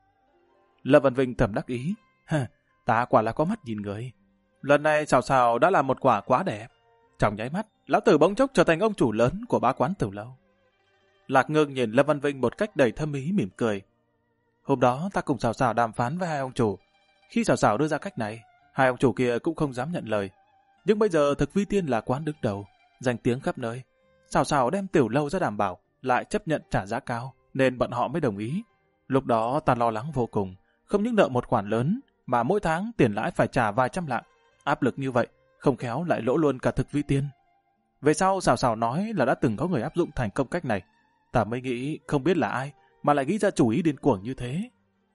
Lâm Văn Vinh thầm đắc ý. Ta quả là có mắt nhìn người. Lần này xào xào đã là một quả quá đẹp. Trong nháy mắt, lão tử bỗng chốc trở thành ông chủ lớn của bá quán Tử Lâu. Lạc Ngưng nhìn Lâm Văn Vinh một cách đầy thâm ý mỉm cười. Hôm đó ta cùng xào xào đàm phán với 2 ông chủ. Khi xào xào đưa ra cách này, 2 ông chủ kia cũng không dám nhận lời. Nhưng bây giờ thực vi tiên là quán đứng đầu, danh tiếng khắp nơi. Xào xào đem Tiểu Lâu ra đảm bảo, lại chấp nhận trả giá cao, nên bọn họ mới đồng ý. Lúc đó ta lo lắng vô cùng, không những nợ một khoản lớn, mà mỗi tháng tiền lãi phải trả vài trăm lạng. Áp lực như vậy, không khéo lại lỗ luôn cả thực vi tiên. Về sau xào xào nói là đã từng có người áp dụng thành công cách này. Ta mới nghĩ không biết là ai mà lại nghĩ ra chủ ý điên cuồng như thế.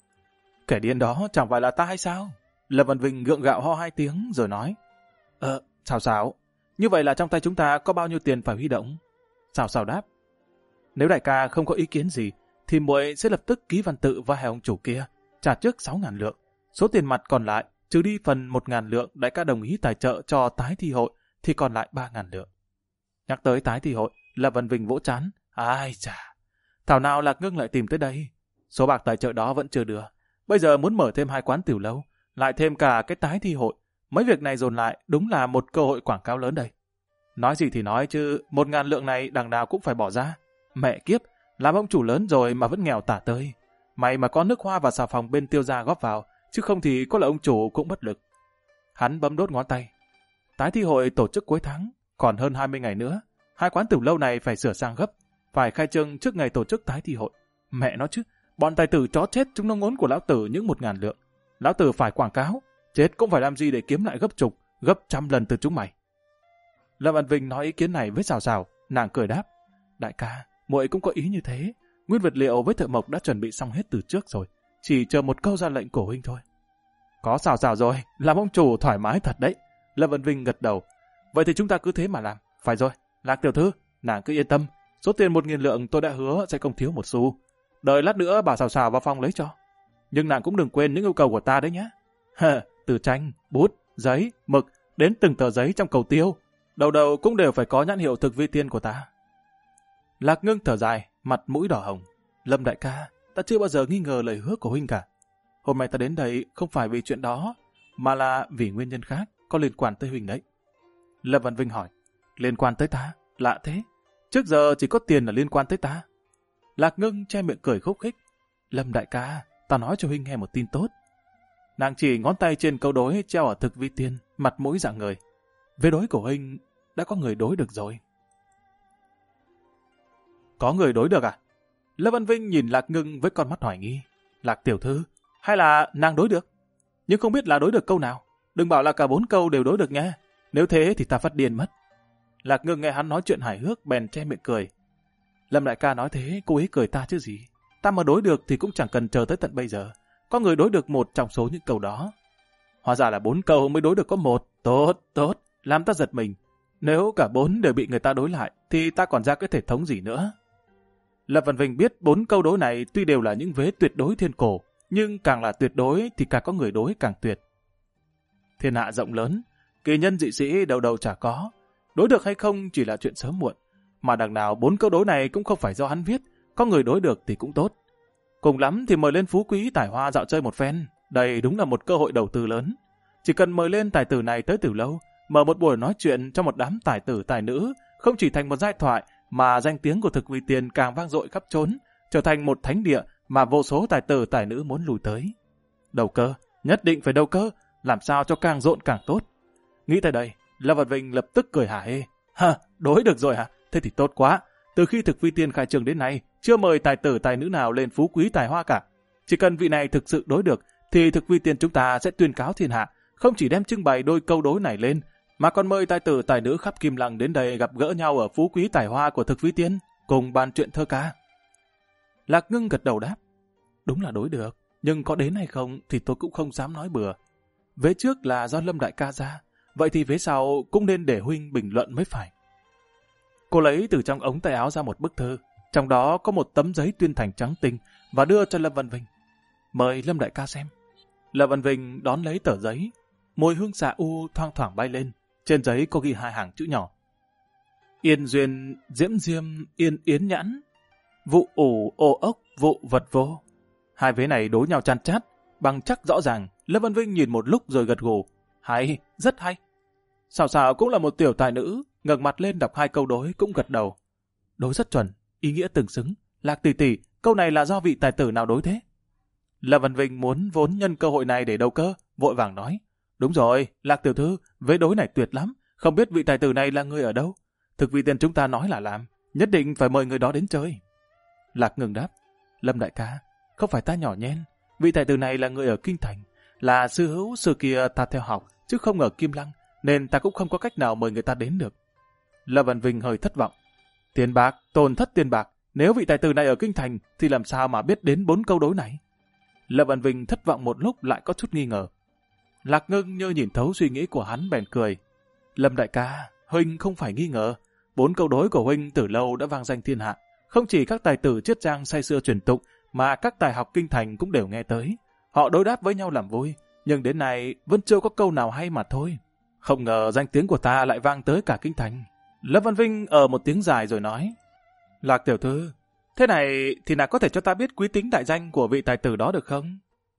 Kẻ điên đó chẳng phải là ta hay sao? Lâm Văn Vinh gượng gạo ho 2 tiếng rồi nói. Xào xào, như vậy là trong tay chúng ta có bao nhiêu tiền phải huy động? Xào xào đáp. Nếu đại ca không có ý kiến gì, thì muội sẽ lập tức ký văn tự với 2 ông chủ kia, trả trước 6.000 lượng. Số tiền mặt còn lại, trừ đi phần 1.000 lượng đại ca đồng ý tài trợ cho tái thi hội, thì còn lại 3.000 lượng. Nhắc tới tái thi hội, Lâm Văn Vinh vỗ trán. Ai chà, thảo nào Lạc Ngưng lại tìm tới đây. Số bạc tài trợ đó vẫn chưa đưa. Bây giờ muốn mở thêm 2 quán Tiểu Lâu, lại thêm cả cái tái thi hội. Mấy việc này dồn lại đúng là một cơ hội quảng cáo lớn đây. Nói gì thì nói chứ, 1.000 lượng này đằng nào cũng phải bỏ ra. Mẹ kiếp, làm ông chủ lớn rồi mà vẫn nghèo tả tơi. May mà có nước hoa và xà phòng bên Tiêu gia góp vào, chứ không thì có là ông chủ cũng bất lực. Hắn bấm đốt ngón tay. Tái thi hội tổ chức cuối tháng, còn hơn 20 ngày nữa. 2 quán Tiểu Lâu này phải sửa sang gấp, phải khai trương trước ngày tổ chức tái thi hội. Mẹ nó chứ, bọn tài tử chó chết chúng nó ngốn của lão tử những 1.000 lượng. Lão tử phải quảng cáo, chết cũng phải làm gì để kiếm lại gấp chục, gấp trăm lần từ chúng mày. Lâm Văn Vinh nói ý kiến này với xào xào, nàng cười đáp. Đại ca, muội cũng có ý như thế. Nguyên vật liệu với thợ mộc đã chuẩn bị xong hết từ trước rồi, chỉ chờ một câu ra lệnh của huynh thôi. Có xào xào rồi, làm ông chủ thoải mái thật đấy. Lâm Văn Vinh gật đầu. Vậy thì chúng ta cứ thế mà làm. Phải rồi, Lạc tiểu thư, nàng cứ yên tâm. Số tiền 1.000 lượng tôi đã hứa sẽ không thiếu một xu. Đợi lát nữa bà xào xào vào phòng lấy cho. Nhưng nàng cũng đừng quên những yêu cầu của ta đấy nhé. Từ tranh, bút, giấy, mực đến từng tờ giấy trong cầu tiêu, đầu đầu cũng đều phải có nhãn hiệu thực vi tiên của ta. Lạc Ngưng thở dài, mặt mũi đỏ hồng. Lâm đại ca, ta chưa bao giờ nghi ngờ lời hứa của huynh cả. Hôm nay ta đến đây không phải vì chuyện đó, mà là vì nguyên nhân khác có liên quan tới huynh đấy. Lâm Văn Vinh hỏi, liên quan tới ta? Lạ thế, trước giờ chỉ có tiền là liên quan tới ta. Lạc Ngưng che miệng cười khúc khích. Lâm đại ca, ta nói cho huynh nghe một tin tốt. Nàng chỉ ngón tay trên câu đối treo ở thực vi tiên, mặt mũi rạng ngời. Vế đối của huynh đã có người đối được rồi. Có người đối được à? Lâm Văn Vinh nhìn Lạc Ngưng với con mắt hoài nghi. Lạc tiểu thư, hay là nàng đối được? Nhưng không biết là đối được câu nào. Đừng bảo là cả 4 câu đều đối được nha. Nếu thế thì ta phát điên mất. Lạc Ngưng nghe hắn nói chuyện hài hước bèn che miệng cười. Lâm đại ca nói thế, cô ấy cười ta chứ gì. Ta mà đối được thì cũng chẳng cần chờ tới tận bây giờ. Có người đối được 1 trong số những câu đó. Hóa ra là 4 câu mới đối được có 1. Tốt, làm ta giật mình. Nếu cả 4 đều bị người ta đối lại, thì ta còn ra cái thể thống gì nữa? Lâm Văn Vinh biết 4 câu đối này tuy đều là những vế tuyệt đối thiên cổ, nhưng càng là tuyệt đối thì càng có người đối càng tuyệt. Thiên hạ rộng lớn, kỳ nhân dị sĩ đầu đầu chả có. Đối được hay không chỉ là chuyện sớm muộn. Mà đằng nào 4 câu đối này cũng không phải do hắn viết, có người đối được thì cũng tốt. Cùng lắm thì mời lên Phú Quý Tài Hoa dạo chơi một phen, đây đúng là một cơ hội đầu tư lớn. Chỉ cần mời lên tài tử này tới Tử Lâu, mở một buổi nói chuyện cho một đám tài tử tài nữ, không chỉ thành một giai thoại, mà danh tiếng của Thực Vi Tiên càng vang dội khắp trốn, trở thành một thánh địa mà vô số tài tử tài nữ muốn lùi tới. Đầu cơ, nhất định phải đầu cơ, làm sao cho càng rộn càng tốt. Nghĩ tới đây, Lâm Văn Vinh lập tức cười hả hê. Đối được rồi hả? Thế thì tốt quá. Từ khi Thực Vi Tiên khai trường đến nay, chưa mời tài tử tài nữ nào lên Phú Quý Tài Hoa cả. Chỉ cần vị này thực sự đối được, thì Thực Vi Tiên chúng ta sẽ tuyên cáo thiên hạ, không chỉ đem trưng bày đôi câu đối này lên, mà còn mời tài tử tài nữ khắp Kim Lăng đến đây gặp gỡ nhau ở Phú Quý Tài Hoa của Thực Vi Tiên, cùng bàn chuyện thơ ca. Lạc Ngưng gật đầu đáp. Đúng là đối được, nhưng có đến hay không thì tôi cũng không dám nói bừa. Vế trước là do Lâm đại ca ra, vậy thì vế sau cũng nên để huynh bình luận mới phải. Cô lấy từ trong ống tay áo ra một bức thư, trong đó có một tấm giấy tuyên thành trắng tinh và đưa cho Lâm Văn Vinh. Mời Lâm đại ca xem. Lâm Văn Vinh đón lấy tờ giấy, mùi hương xạ u thoang thoảng bay lên. Trên giấy có ghi 2 hàng chữ nhỏ. Yên duyên diễm diêm yên yến nhãn, vụ ủ ô ốc vụ vật vô. 2 vế này đối nhau chan chát, bằng chắc rõ ràng. Lâm Văn Vinh nhìn một lúc rồi gật gù. Hay, rất hay. Xào xào cũng là một tiểu tài nữ, ngẩng mặt lên đọc 2 câu đối cũng gật đầu. Đối rất chuẩn, ý nghĩa tương xứng. Lạc tỷ tỷ, câu này là do vị tài tử nào đối thế? Lâm Văn Vinh muốn vốn nhân cơ hội này để đầu cơ, vội vàng nói. Đúng rồi, Lạc tiểu thư, vế đối này tuyệt lắm, không biết vị tài tử này là người ở đâu. Thực Vi Tiên chúng ta nói là làm, nhất định phải mời người đó đến chơi. Lạc Ngưng đáp. Lâm đại ca, không phải ta nhỏ nhen, vị tài tử này là người ở Kinh Thành, là sư hữu xưa kia ta theo học, chứ không ở Kim Lăng, nên ta cũng không có cách nào mời người ta đến được. Lâm Văn Vinh hơi thất vọng. Tiền bạc, tổn thất tiền bạc, nếu vị tài tử này ở Kinh Thành thì làm sao mà biết đến 4 câu đối này? Lâm Văn Vinh thất vọng một lúc lại có chút nghi ngờ. Lạc Ngưng như nhìn thấu suy nghĩ của hắn bèn cười. Lâm đại ca, huynh không phải nghi ngờ. 4 câu đối của huynh từ lâu đã vang danh thiên hạ. Không chỉ các tài tử chiết giang say xưa truyền tụng, mà các tài học kinh thành cũng đều nghe tới. Họ đối đáp với nhau làm vui, nhưng đến nay vẫn chưa có câu nào hay mà thôi. Không ngờ danh tiếng của ta lại vang tới cả kinh thành. Lâm Văn Vinh một tiếng dài rồi nói. Lạc tiểu thư, thế này thì nào có thể cho ta biết quý tính đại danh của vị tài tử đó được không?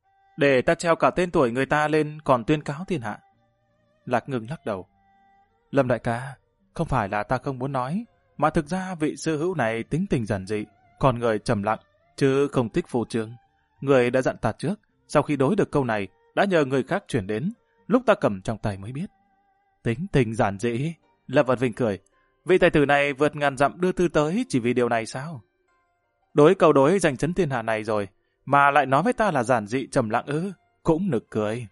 Để ta treo cả tên tuổi người ta lên còn tuyên cáo thiên hạ. Lạc Ngưng lắc đầu. Lâm đại ca, không phải là ta không muốn nói, mà thực ra vị sư hữu này tính tình giản dị, còn người trầm lặng, chứ không thích phô trương. Người đã dặn ta trước, sau khi đối được câu này, đã nhờ người khác chuyển đến, lúc ta cầm trong tay mới biết. Tính tình giản dị, Lâm Văn Vinh cười. Vị tài tử này vượt ngàn dặm đưa thư tới chỉ vì điều này sao? Đối câu đối giành chấn thiên hạ này rồi, mà lại nói với ta là giản dị trầm lặng ư, cũng nực cười.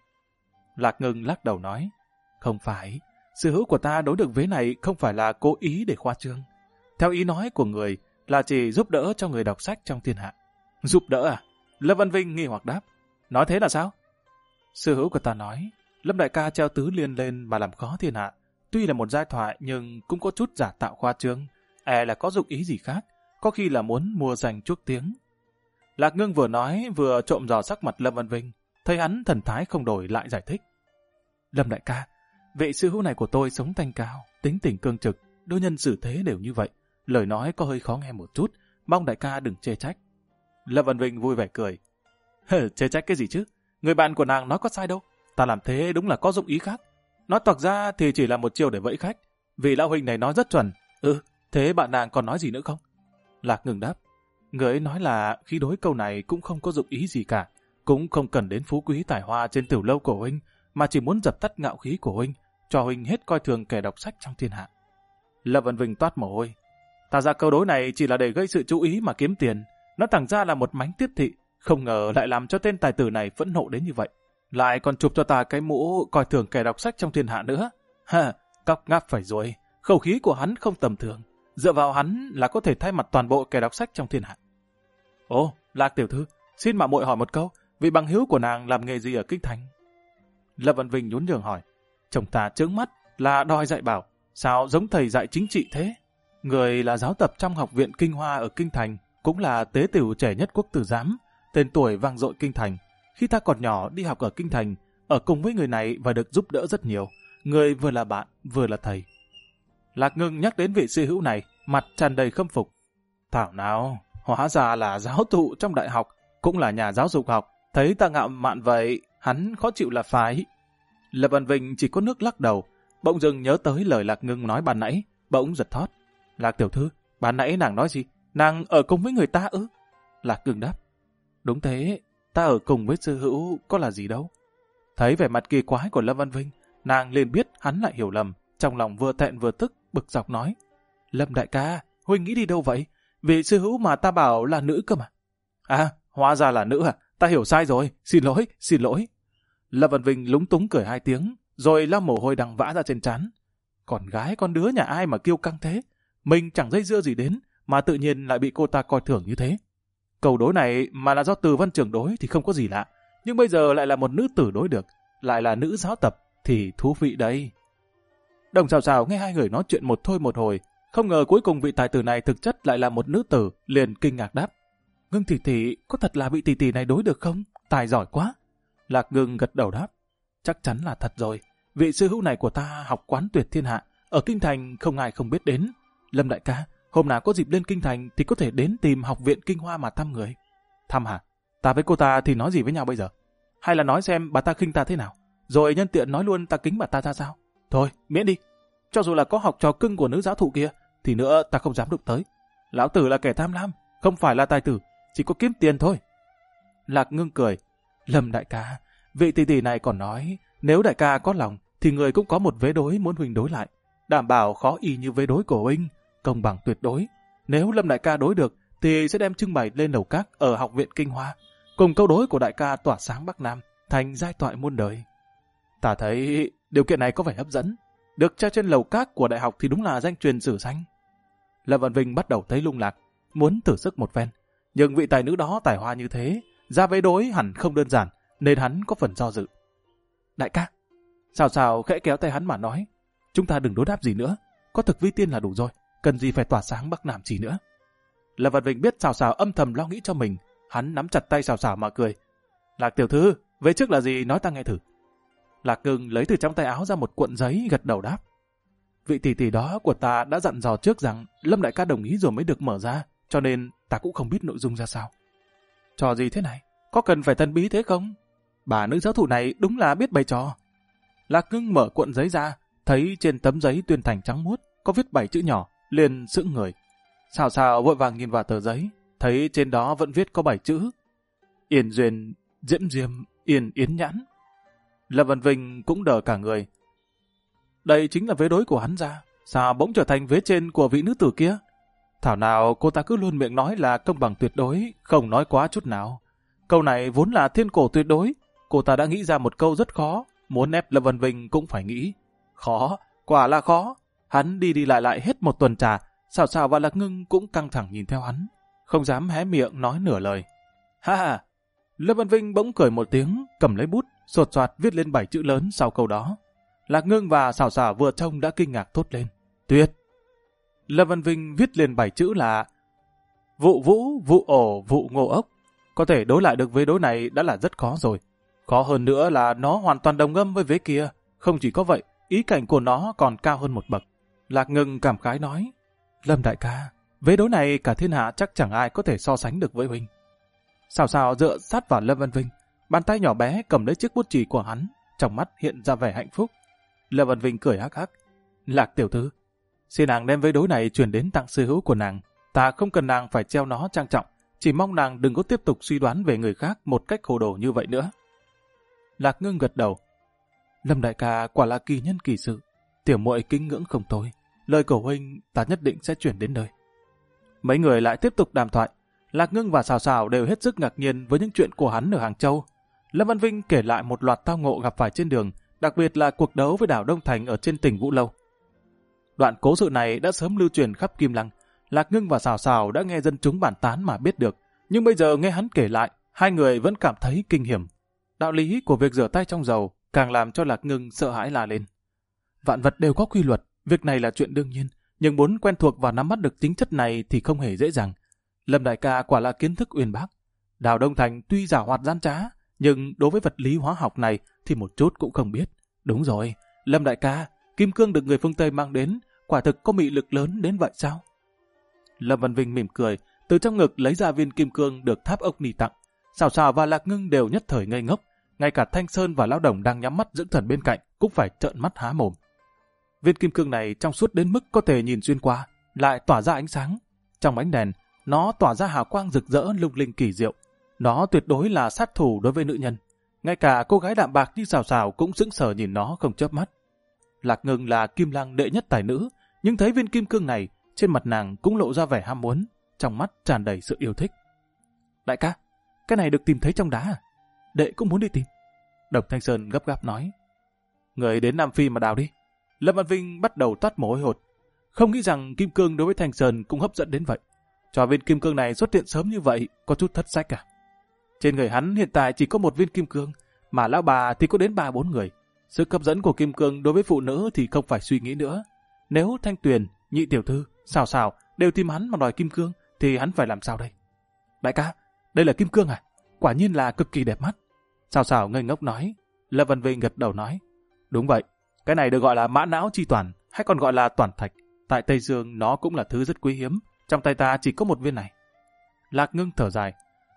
Lạc Ngưng lắc đầu nói, không phải, sư hữu của ta đối được vế này không phải là cố ý để khoa trương. Theo ý nói của người là chỉ giúp đỡ cho người đọc sách trong thiên hạ. Giúp đỡ à? Lâm Văn Vinh nghi hoặc đáp, nói thế là sao? Sư hữu của ta nói, Lâm đại ca treo tứ liên lên mà làm khó thiên hạ, tuy là một giai thoại nhưng cũng có chút giả tạo khoa trương, là có dụng ý gì khác, có khi là muốn mua giành chuốc tiếng. Lạc Ngưng vừa nói vừa trộm dò sắc mặt Lâm Văn Vinh, thấy hắn thần thái không đổi lại giải thích. Lâm đại ca, vị sư hữu này của tôi sống thanh cao, tính tình cương trực, đôi nhân xử thế đều như vậy, lời nói có hơi khó nghe một chút, mong đại ca đừng chê trách. Lâm Văn Vinh vui vẻ cười. Chê trách cái gì chứ, người bạn của nàng nói có sai đâu, ta làm thế đúng là có dụng ý khác. Nói toạc ra thì chỉ là một chiêu để vẫy khách, vì lão huynh này nói rất chuẩn. Thế bạn nàng còn nói gì nữa không? Lạc Ngưng đáp, người ấy nói là khi đối câu này cũng không có dụng ý gì cả, cũng không cần đến phú quý tài hoa trên tiểu lâu của huynh, mà chỉ muốn dập tắt ngạo khí của huynh, cho huynh hết coi thường kẻ đọc sách trong thiên hạ. Lâm Văn Vinh toát mồ hôi. Ta ra câu đối này chỉ là để gây sự chú ý mà kiếm tiền. Nó thẳng ra là một mánh tiếp thị, không ngờ lại làm cho tên tài tử này phẫn nộ đến như vậy. Lại còn chụp cho ta cái mũ coi thường kẻ đọc sách trong thiên hạ nữa. Ha, cóc ngáp phải rồi. Khẩu khí của hắn không tầm thường. Dựa vào hắn là có thể thay mặt toàn bộ kẻ đọc sách trong thiên hạ. Ồ, Lạc tiểu thư, xin mạo muội hỏi một câu, vị bằng hữu của nàng làm nghề gì ở kinh thành? Lâm Văn Vinh nhún nhường hỏi. Chồng ta trướng mắt là đòi dạy bảo, sao giống thầy dạy chính trị thế? Người là giáo tập trong học viện Kinh Hoa ở kinh thành, cũng là tế tửu trẻ nhất quốc tử giám, tên tuổi vang dội kinh thành. Khi ta còn nhỏ đi học ở kinh thành, ở cùng với người này và được giúp đỡ rất nhiều. Người vừa là bạn, vừa là thầy. Lạc Ngưng nhắc đến vị sư hữu này, mặt tràn đầy khâm phục. Thảo nào, hóa ra là giáo thụ trong đại học, cũng là nhà giáo dục học. Thấy ta ngạo mạn vậy, hắn khó chịu là phải. Lâm Văn Vinh chỉ có nước lắc đầu, bỗng dưng nhớ tới lời Lạc Ngưng nói ban nãy, bỗng giật thót. Lạc tiểu thư, ban nãy nàng nói gì? Nàng ở cùng với người ta ư? Lạc Ngưng đáp. Đúng thế, ta ở cùng với sư hữu có là gì đâu. Thấy vẻ mặt kỳ quái của Lâm Văn Vinh, nàng liền biết hắn lại hiểu lầm, trong lòng vừa thẹn vừa tức, bực dọc nói. Lâm đại ca, huynh nghĩ đi đâu vậy? Vị sư hữu mà ta bảo là nữ cơ mà. À, hóa ra là nữ à? Ta hiểu sai rồi, xin lỗi, xin lỗi. Lâm Văn Vinh lúng túng cười 2 tiếng, rồi lau mồ hôi đang vã ra trên trán. Con gái con đứa nhà ai mà kiêu căng thế? Mình chẳng dây dưa gì đến, mà tự nhiên lại bị cô ta coi thường như thế. Câu đối này mà là do Từ Văn Trường đối thì không có gì lạ, nhưng bây giờ lại là một nữ tử đối được, lại là nữ giáo tập, thì thú vị đây. Đồng Sào Sào nghe hai người nói chuyện một thôi một hồi, không ngờ cuối cùng vị tài tử này thực chất lại là một nữ tử, liền kinh ngạc đáp. Ngưng tỷ tỷ, có thật là vị tỷ tỷ này đối được không? Tài giỏi quá. Lạc Ngưng gật đầu đáp. Chắc chắn là thật rồi. Vị sư hữu này của ta học quán tuyệt thiên hạ, ở kinh thành không ai không biết đến. Lâm đại ca, hôm nào có dịp lên kinh thành thì có thể đến tìm học viện Kinh Hoa mà thăm người. Thăm hả? Ta với cô ta thì nói gì với nhau bây giờ? Hay là nói xem bà ta khinh ta thế nào? Rồi nhân tiện nói luôn ta kính bà ta ra sao? Thôi, miễn đi. Cho dù là có học trò cưng của nữ giáo thụ kia, thì nữa ta không dám đụng tới. Lão tử là kẻ tham lam, không phải là tài tử, chỉ có kiếm tiền thôi. Lạc Ngưng cười. Lâm đại ca, vị tỷ tỷ này còn nói, nếu đại ca có lòng, thì người cũng có một vế đối muốn huynh đối lại. Đảm bảo khó y như vế đối của huynh, công bằng tuyệt đối. Nếu Lâm đại ca đối được, thì sẽ đem trưng bày lên lầu các ở học viện Kinh Hoa, cùng câu đối của đại ca tỏa sáng Bắc Nam, thành giai thoại muôn đời. Ta thấy điều kiện này có vẻ hấp dẫn. Được treo trên lầu các của đại học thì đúng là danh truyền sử danh. Lâm Văn Vinh bắt đầu thấy lung lạc, muốn thử sức một phen. Nhưng vị tài nữ đó tài hoa như thế, ra vế đối hẳn không đơn giản, nên hắn có phần do dự. Đại ca, Sào Sào khẽ kéo tay hắn mà nói, chúng ta đừng đối đáp gì nữa, có thực vi tiên là đủ rồi, cần gì phải tỏa sáng Bắc Nam chỉ nữa. Lâm Văn Vinh biết Sào Sào âm thầm lo nghĩ cho mình, hắn nắm chặt tay Sào Sào mà cười. Lạc tiểu thư, về trước là gì nói ta nghe thử. Lạc Ngưng lấy từ trong tay áo ra một cuộn giấy, gật đầu đáp. Vị tỷ tỷ đó của ta đã dặn dò trước rằng Lâm đại ca đồng ý rồi mới được mở ra, cho nên ta cũng không biết nội dung ra sao. Trò gì thế này? Có cần phải tân bí thế không? Bà nữ giáo thụ này đúng là biết bày trò. Lạc Ngưng mở cuộn giấy ra, thấy trên tấm giấy tuyên thành trắng muốt có viết 7 chữ nhỏ, liền sững người. Sào Sào vội vàng nhìn vào tờ giấy, thấy trên đó vẫn viết có 7 chữ: Yên duyên, diễm diêm, yên yến nhãn. Lâm Văn Vinh cũng đờ cả người. Đây chính là vế đối của hắn ra, sao bỗng trở thành vế trên của vị nữ tử kia? Thảo nào cô ta cứ luôn miệng nói là công bằng tuyệt đối, không nói quá chút nào. Câu này vốn là thiên cổ tuyệt đối, cô ta đã nghĩ ra một câu rất khó, muốn ép Lâm Văn Vinh cũng phải nghĩ. Khó, quả là khó. Hắn đi lại hết một tuần trà, Sào Sào và Lạc Ngưng cũng căng thẳng nhìn theo hắn, không dám hé miệng nói nửa lời. Ha ha! Lâm Văn Vinh bỗng cười một tiếng, cầm lấy bút, sột soạt viết lên 7 chữ lớn sau câu đó. Lạc Ngưng và Sào Sào vừa trông đã kinh ngạc thốt lên. Tuyệt! Lâm Văn Vinh viết lên 7 chữ là vụ vũ, vụ ổ, vụ ngô ốc. Có thể đối lại được vế đối này đã là rất khó rồi. Khó hơn nữa là nó hoàn toàn đồng âm với vế kia. Không chỉ có vậy, ý cảnh của nó còn cao hơn một bậc. Lạc Ngưng cảm khái nói, Lâm đại ca, vế đối này cả thiên hạ chắc chẳng ai có thể so sánh được với huynh. Sào Sào dựa sát vào Lâm Văn Vinh, bàn tay nhỏ bé cầm lấy chiếc bút chì của hắn, trong mắt hiện ra vẻ hạnh phúc. Lâm Văn Vinh cười hắc hắc. Lạc tiểu thư, xin nàng đem vế đối này truyền đến tặng sư hữu của nàng. Ta không cần nàng phải treo nó trang trọng, chỉ mong nàng đừng có tiếp tục suy đoán về người khác một cách hồ đồ như vậy nữa. Lạc Ngưng gật đầu. Lâm đại ca quả là kỳ nhân kỳ sự, tiểu muội kính ngưỡng không thôi. Lời của huynh ta nhất định sẽ chuyển đến nơi. Mấy người lại tiếp tục đàm thoại. Lạc Ngưng và Sào Sào đều hết sức ngạc nhiên với những chuyện của hắn ở Hàng Châu. Lâm Văn Vinh kể lại một loạt tao ngộ gặp phải trên đường, đặc biệt là cuộc đấu với đảo Đông Thành ở trên tỉnh Vũ Lâu. Đoạn cố sự này đã sớm lưu truyền khắp Kim Lăng. Lạc Ngưng và Sào Sào đã nghe dân chúng bàn tán mà biết được, nhưng bây giờ nghe hắn kể lại, hai người vẫn cảm thấy kinh hiểm. Đạo lý của việc rửa tay trong dầu càng làm cho Lạc Ngưng sợ hãi la lên. Vạn vật đều có quy luật, việc này là chuyện đương nhiên, nhưng muốn quen thuộc và nắm bắt được tính chất này thì không hề dễ dàng. Lâm đại ca quả là kiến thức uyên bác. Đào Đông Thành tuy giảo hoạt gian trá, nhưng đối với vật lý hóa học này thì một chút cũng không biết. Đúng rồi, Lâm đại ca, kim cương được người phương Tây mang đến, quả thực có mị lực lớn đến vậy sao? Lâm Văn Vinh mỉm cười, từ trong ngực lấy ra viên kim cương được Tháp Ốc Ni tặng. Sào Sào và Lạc Ngưng đều nhất thời ngây ngốc, ngay cả Thanh Sơn và Lão Đồng đang nhắm mắt dưỡng thần bên cạnh cũng phải trợn mắt há mồm. Viên kim cương này trong suốt đến mức có thể nhìn xuyên qua, lại tỏa ra ánh sáng. Trong ánh đèn, nó tỏa ra hào quang rực rỡ lung linh kỳ diệu. Nó tuyệt đối là sát thủ đối với nữ nhân. Ngay cả cô gái đạm bạc như Sào Sào cũng sững sờ nhìn nó không chớp mắt. Lạc Ngưng là Kim Lăng đệ nhất tài nữ, nhưng thấy viên kim cương này, trên mặt nàng cũng lộ ra vẻ ham muốn, trong mắt tràn đầy sự yêu thích. Đại ca, cái này được tìm thấy trong đá à? Đệ cũng muốn đi tìm. Đồng Thanh Sơn gấp gáp nói. Người đến Nam Phi mà đào đi. Lâm Văn Vinh bắt đầu toát mồ hôi hột. Không nghĩ rằng kim cương đối với Thanh Sơn cũng hấp dẫn đến vậy. Cho viên kim cương này xuất hiện sớm như vậy có chút thất sách à. Trên người hắn hiện tại chỉ có một viên kim cương, mà lão bà thì có đến 3-4 người. Sức hấp dẫn của kim cương đối với phụ nữ thì không phải suy nghĩ nữa. Nếu Thanh Tuyền, Nhị tiểu thư, Sào Sào đều tìm hắn mà đòi kim cương thì hắn phải làm sao đây? Đại ca, đây là kim cương à? Quả nhiên là cực kỳ đẹp mắt. Sào Sào ngây ngốc nói. Lâm Văn Vinh gật đầu nói. Đúng vậy, cái này được gọi là mã não chi toàn, hay còn gọi là toàn thạch. Tại Tây Dương nó cũng là thứ rất quý hiếm, trong tay ta chỉ có một viên này. Lạc Ngưng thở dài.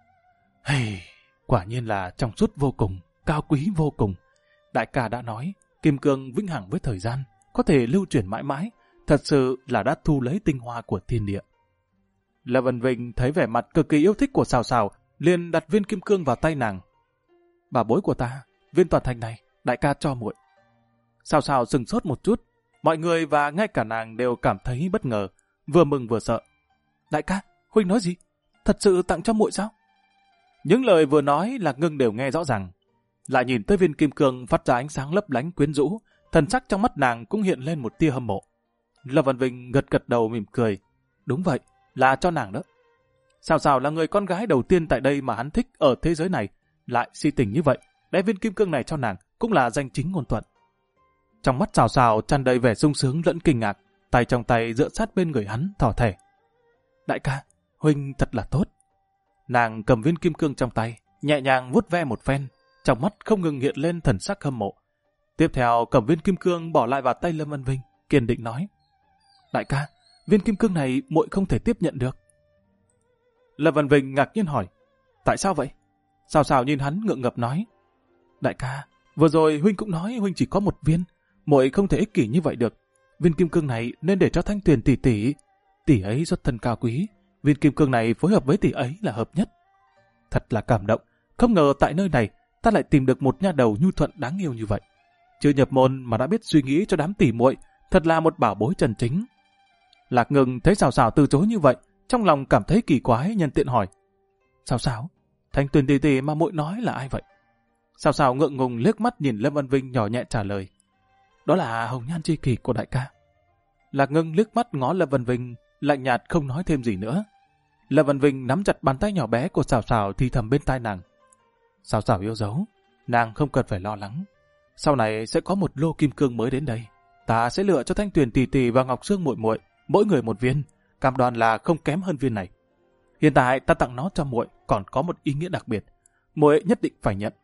Hey, quả nhiên là trong suốt vô cùng, cao quý vô cùng. Đại ca đã nói, kim cương vĩnh hằng với thời gian, có thể lưu truyền mãi mãi, thật sự là đã thu lấy tinh hoa của thiên địa. Lâm Văn Vinh thấy vẻ mặt cực kỳ yêu thích của Sào Sào, liền đặt viên kim cương vào tay nàng. Bà bối của ta, viên toàn thành này, đại ca cho muội. Sào Sào sừng sốt một chút, mọi người và ngay cả nàng đều cảm thấy bất ngờ, vừa mừng vừa sợ. Đại ca, huynh nói gì? Thật sự tặng cho muội sao? Những lời vừa nói Lạc Ngưng đều nghe rõ ràng. Lại nhìn tới viên kim cương phát ra ánh sáng lấp lánh quyến rũ, thần sắc trong mắt nàng cũng hiện lên một tia hâm mộ. Lâm Văn Vinh gật gật đầu mỉm cười. Đúng vậy, là cho nàng đó. Sào Sào là người con gái đầu tiên tại đây mà hắn thích ở thế giới này, lại si tình như vậy, để viên kim cương này cho nàng cũng là danh chính ngôn thuận. Trong mắt Sào Sào tràn đầy vẻ sung sướng lẫn kinh ngạc, tay trong tay dựa sát bên người hắn thỏ thẻ. Đại ca, huynh thật là tốt. Nàng cầm viên kim cương trong tay, nhẹ nhàng vuốt ve một phen, trong mắt không ngừng hiện lên thần sắc hâm mộ. Tiếp theo cầm viên kim cương bỏ lại vào tay Lâm Văn Vinh, kiên định nói. Đại ca, viên kim cương này muội không thể tiếp nhận được. Lâm Văn Vinh ngạc nhiên hỏi. Tại sao vậy? Sào Sào nhìn hắn ngượng ngập nói. Đại ca, vừa rồi huynh cũng nói huynh chỉ có một viên, muội không thể ích kỷ như vậy được. Viên kim cương này nên để cho Thanh Tuyền tỷ tỷ. Tỷ ấy xuất thân cao quý, viên kim cương này phối hợp với tỷ ấy là hợp nhất. Thật là cảm động, không ngờ tại nơi này ta lại tìm được một nha đầu nhu thuận đáng yêu như vậy. Chưa nhập môn mà đã biết suy nghĩ cho đám tỷ muội, thật là một bảo bối chân chính. Lạc Ngưng thấy Sào Sào từ chối như vậy, trong lòng cảm thấy kỳ quái, nhân tiện hỏi. Sào Sào, Thanh Tuyền tỷ tỷ mà muội nói là ai vậy? Sào Sào ngượng ngùng liếc mắt nhìn Lâm Văn Vinh nhỏ nhẹ trả lời. Đó là hồng nhan tri kỷ của đại ca. Lạc Ngưng liếc mắt ngó Lâm Văn Vinh, lạnh nhạt không nói thêm gì nữa. Lâm Văn Vinh nắm chặt bàn tay nhỏ bé của Sào Sào thì thầm bên tai nàng. Sào Sào yêu dấu, nàng không cần phải lo lắng. Sau này sẽ có một lô kim cương mới đến đây. Ta sẽ lựa cho Thanh Tuyền tỷ tỷ và Ngọc Sương muội muội, mỗi người một viên, cam đoan là không kém hơn viên này. Hiện tại ta tặng nó cho muội còn có một ý nghĩa đặc biệt, muội nhất định phải nhận.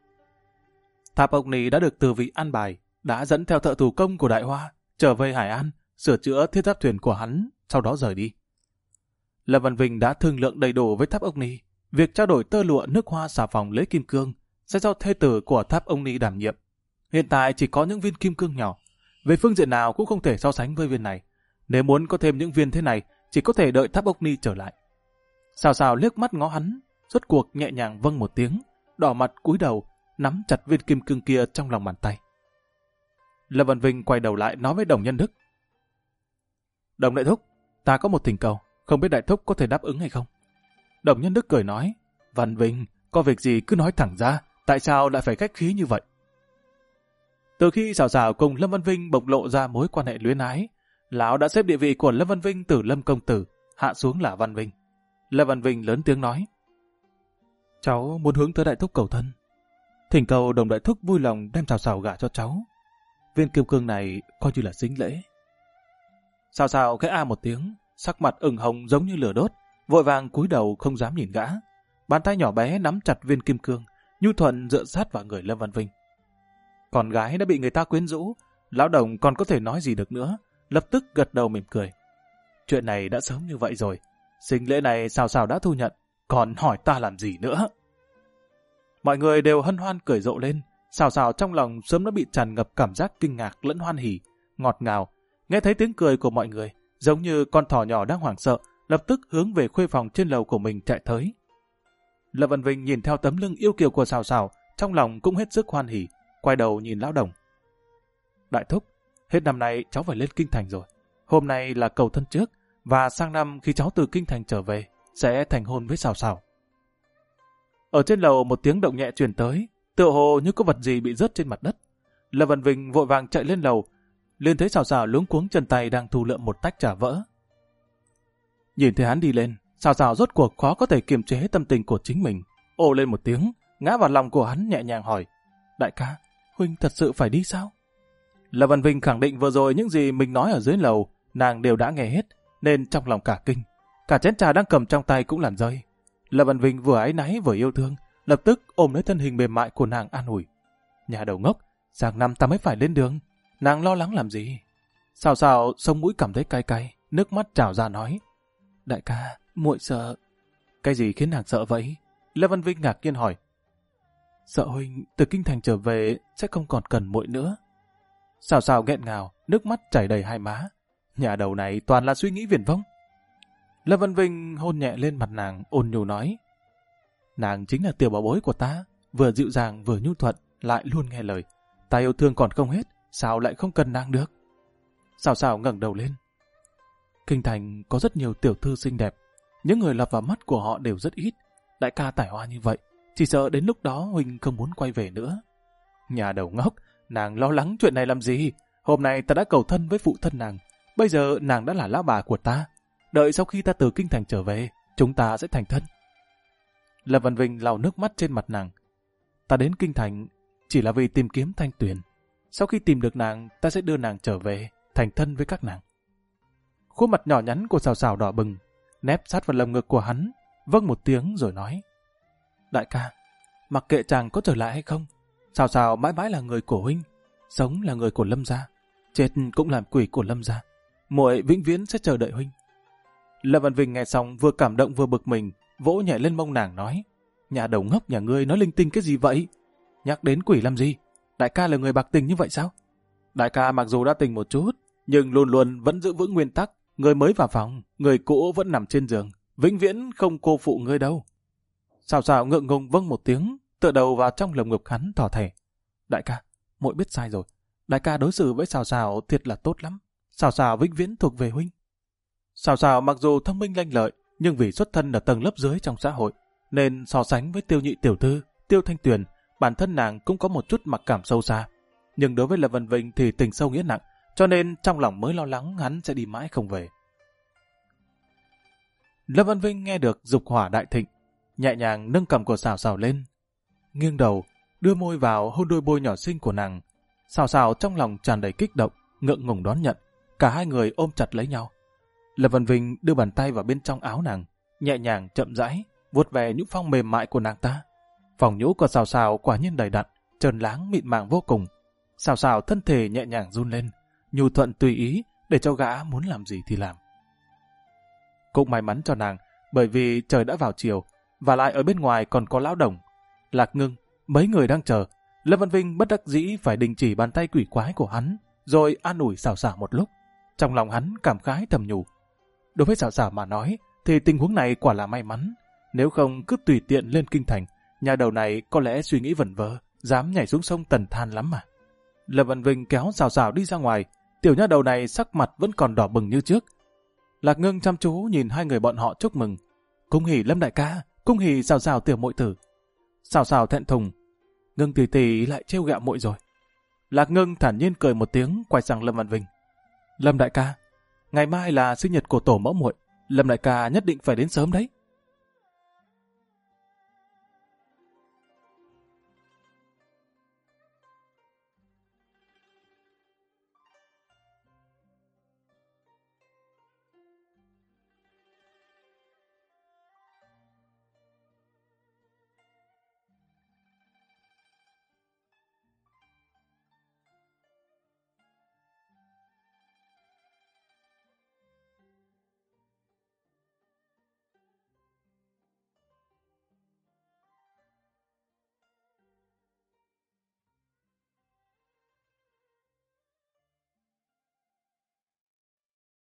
Tháp Ốc Ni đã được từ vị an bài, đã dẫn theo thợ thủ công của Đại Hoa trở về Hải An, sửa chữa thiết giáp thuyền của hắn, sau đó rời đi. Lâm Văn Vinh đã thương lượng đầy đủ với Tháp Ốc Ni, việc trao đổi tơ lụa, nước hoa, xà phòng lấy kim cương sẽ do thê tử của Tháp Ốc Ni đảm nhiệm. Hiện tại chỉ có những viên kim cương nhỏ, về phương diện nào cũng không thể so sánh với viên này. Nếu muốn có thêm những viên thế này, chỉ có thể đợi Tháp Ốc Ni trở lại. Sào Sào liếc mắt ngó hắn, rốt cuộc nhẹ nhàng vâng một tiếng, đỏ mặt cúi đầu, nắm chặt viên kim cương kia trong lòng bàn tay. Lâm Văn Vinh quay đầu lại nói với Đồng Nhân Đức. Đồng đại thúc, ta có một thỉnh cầu, không biết đại thúc có thể đáp ứng hay không? Đồng Nhân Đức cười nói, Văn Vinh, có việc gì cứ nói thẳng ra, tại sao lại phải khách khí như vậy? Từ khi Sảo Sảo cùng Lâm Văn Vinh bộc lộ ra mối quan hệ luyến ái, lão đã xếp địa vị của Lâm Văn Vinh từ Lâm công tử hạ xuống là Văn Vinh. Lâm Văn Vinh lớn tiếng nói, cháu muốn hướng tới đại thúc cầu thân, thỉnh cầu Đồng đại thúc vui lòng đem Sảo Sảo gả cho cháu. Viên kim cương này coi như là sính lễ. Sảo Sảo khẽ a một tiếng, sắc mặt ửng hồng giống như lửa đốt, vội vàng cúi đầu không dám nhìn gã. Bàn tay nhỏ bé nắm chặt viên kim cương, nhu thuận dựa sát vào người Lâm Văn Vinh. Con gái đã bị người ta quyến rũ, lão Đồng còn có thể nói gì được nữa, lập tức gật đầu mỉm cười. Chuyện này đã sớm như vậy rồi, sính lễ này Sảo Sảo đã thu nhận, còn hỏi ta làm gì nữa? Mọi người đều hân hoan cười rộ lên, Sảo Sảo trong lòng sớm đã bị tràn ngập cảm giác kinh ngạc lẫn hoan hỉ, ngọt ngào. Nghe thấy tiếng cười của mọi người, giống như con thỏ nhỏ đang hoảng sợ, lập tức hướng về khuê phòng trên lầu của mình chạy tới. Lâm Văn Vinh nhìn theo tấm lưng yêu kiều của Sảo Sảo, trong lòng cũng hết sức hoan hỉ, quay đầu nhìn lão Đồng. Đại thúc, hết năm nay cháu phải lên kinh thành rồi. Hôm nay là cầu thân trước, và sang năm khi cháu từ kinh thành trở về, sẽ thành hôn với Sảo Sảo. Ở trên lầu một tiếng động nhẹ truyền tới, tựa hồ như có vật gì bị rớt trên mặt đất. Lâm Văn Vinh vội vàng chạy lên lầu, liền thấy Sảo Sảo luống cuống chân tay đang thu lượm một tách trà vỡ. Nhìn thấy hắn đi lên, Sảo Sảo rốt cuộc khó có thể kiềm chế tâm tình của chính mình, ồ lên một tiếng, ngã vào lòng của hắn nhẹ nhàng hỏi, đại ca, huynh thật sự phải đi sao? Lâm Văn Vinh khẳng định vừa rồi những gì mình nói ở dưới lầu, nàng đều đã nghe hết, nên trong lòng cả kinh. Cả chén trà đang cầm trong tay cũng lăn rơi. Lâm Văn Vinh vừa áy náy vừa yêu thương, lập tức ôm lấy thân hình mềm mại của nàng an ủi. Nhà đầu ngốc, sang năm ta mới phải lên đường, nàng lo lắng làm gì? Sảo Sảo sống mũi cảm thấy cay cay, nước mắt trào ra nói, đại ca, muội sợ. Cái gì khiến nàng sợ vậy? Lâm Văn Vinh ngạc nhiên hỏi. Sợ huynh từ kinh thành trở về sẽ không còn cần muội nữa. Sảo Sảo nghẹn ngào, nước mắt chảy đầy hai má. Nhà đầu này toàn là suy nghĩ viển vông. Lâm Văn Vinh hôn nhẹ lên mặt nàng, ôn nhu nói, nàng chính là tiểu bảo bối của ta, vừa dịu dàng vừa nhu thuận, lại luôn nghe lời. Ta yêu thương còn không hết, sao lại không cần nàng được? Sảo Sảo ngẩng đầu lên. Kinh thành có rất nhiều tiểu thư xinh đẹp, những người lọt vào mắt của họ đều rất ít. Đại ca tài hoa như vậy, chỉ sợ đến lúc đó huynh không muốn quay về nữa. Nhà đầu ngốc, nàng lo lắng chuyện này làm gì? Hôm nay ta đã cầu thân với phụ thân nàng, bây giờ nàng đã là lão bà của ta. Đợi sau khi ta từ kinh thành trở về, chúng ta sẽ thành thân. Lâm Văn Vinh lau nước mắt trên mặt nàng. Ta đến kinh thành chỉ là vì tìm kiếm Thanh Tuyền. Sau khi tìm được nàng, ta sẽ đưa nàng trở về, thành thân với các nàng. Khuôn mặt nhỏ nhắn của Sảo Sảo đỏ bừng, nép sát vào lồng ngực của hắn, vâng một tiếng rồi nói, đại ca, mặc kệ chàng có trở lại hay không, Sảo Sảo mãi mãi là người của huynh, sống là người của Lâm gia, chết cũng làm quỷ của Lâm gia. Muội vĩnh viễn sẽ chờ đợi huynh. Lâm Văn Vinh nghe xong vừa cảm động vừa bực mình, vỗ nhẹ lên mông nàng nói, nhà đầu ngốc nhà ngươi nói linh tinh cái gì vậy? Nhắc đến quỷ làm gì? Đại ca là người bạc tình như vậy sao? Đại ca mặc dù đã tình một chút, nhưng luôn luôn vẫn giữ vững nguyên tắc, người mới vào phòng, người cũ vẫn nằm trên giường, vĩnh viễn không cô phụ ngươi đâu. Sảo Sảo ngượng ngùng vâng một tiếng, tựa đầu vào trong lồng ngực hắn thỏ thẻ. Đại ca, muội biết sai rồi. Đại ca đối xử với Sảo Sảo thiệt là tốt lắm. Sảo Sảo vĩnh viễn thuộc về huynh. Sảo Sảo mặc dù thông minh lanh lợi, nhưng vì xuất thân ở tầng lớp dưới trong xã hội, nên so sánh với Tiêu nhị tiểu thư, Tiêu Thanh Tuyền, bản thân nàng cũng có một chút mặc cảm sâu xa. Nhưng đối với Lâm Văn Vinh thì tình sâu nghĩa nặng, cho nên trong lòng mới lo lắng hắn sẽ đi mãi không về. Lâm Văn Vinh nghe được dục hỏa đại thịnh, nhẹ nhàng nâng cằm của Sảo Sảo lên, nghiêng đầu, đưa môi vào hôn đôi môi nhỏ xinh của nàng. Sảo Sảo trong lòng tràn đầy kích động, ngượng ngùng đón nhận, cả hai người ôm chặt lấy nhau. Lâm Văn Vinh đưa bàn tay vào bên trong áo nàng, nhẹ nhàng chậm rãi vuốt về nhũ phong mềm mại của nàng ta. Phòng nhũ của Sảo Sảo quả nhiên đầy đặn, trơn láng mịn màng vô cùng. Sảo Sảo thân thể nhẹ nhàng run lên, nhu thuận tùy ý để cho gã muốn làm gì thì làm. Cũng may mắn cho nàng, bởi vì trời đã vào chiều, và lại ở bên ngoài còn có lão Đồng, Lạc Ngưng, mấy người đang chờ. Lâm Văn Vinh bất đắc dĩ phải đình chỉ bàn tay quỷ quái của hắn, rồi an ủi Sảo Sảo một lúc. Trong lòng hắn cảm khái thầm nhủ. Đối với Sảo Sảo mà nói, thì tình huống này quả là may mắn. Nếu không cứ tùy tiện lên kinh thành, nhà đầu này có lẽ suy nghĩ vẩn vơ, dám nhảy xuống sông Tần Than lắm mà. Lâm Văn Vinh kéo Sào Sào đi ra ngoài, tiểu nha đầu này sắc mặt vẫn còn đỏ bừng như trước. Lạc Ngưng chăm chú nhìn hai người bọn họ chúc mừng. Cung hỉ Lâm đại ca, cung hỉ Sào Sào tiểu muội tử. Sào Sào thẹn thùng, Ngưng tỷ tỷ lại trêu ghẹo muội rồi. Lạc Ngưng thản nhiên cười một tiếng, quay sang Lâm Văn Vinh. Lâm đại ca, ngày mai là sinh nhật của tổ mẫu muội, Lâm đại ca nhất định phải đến sớm đấy.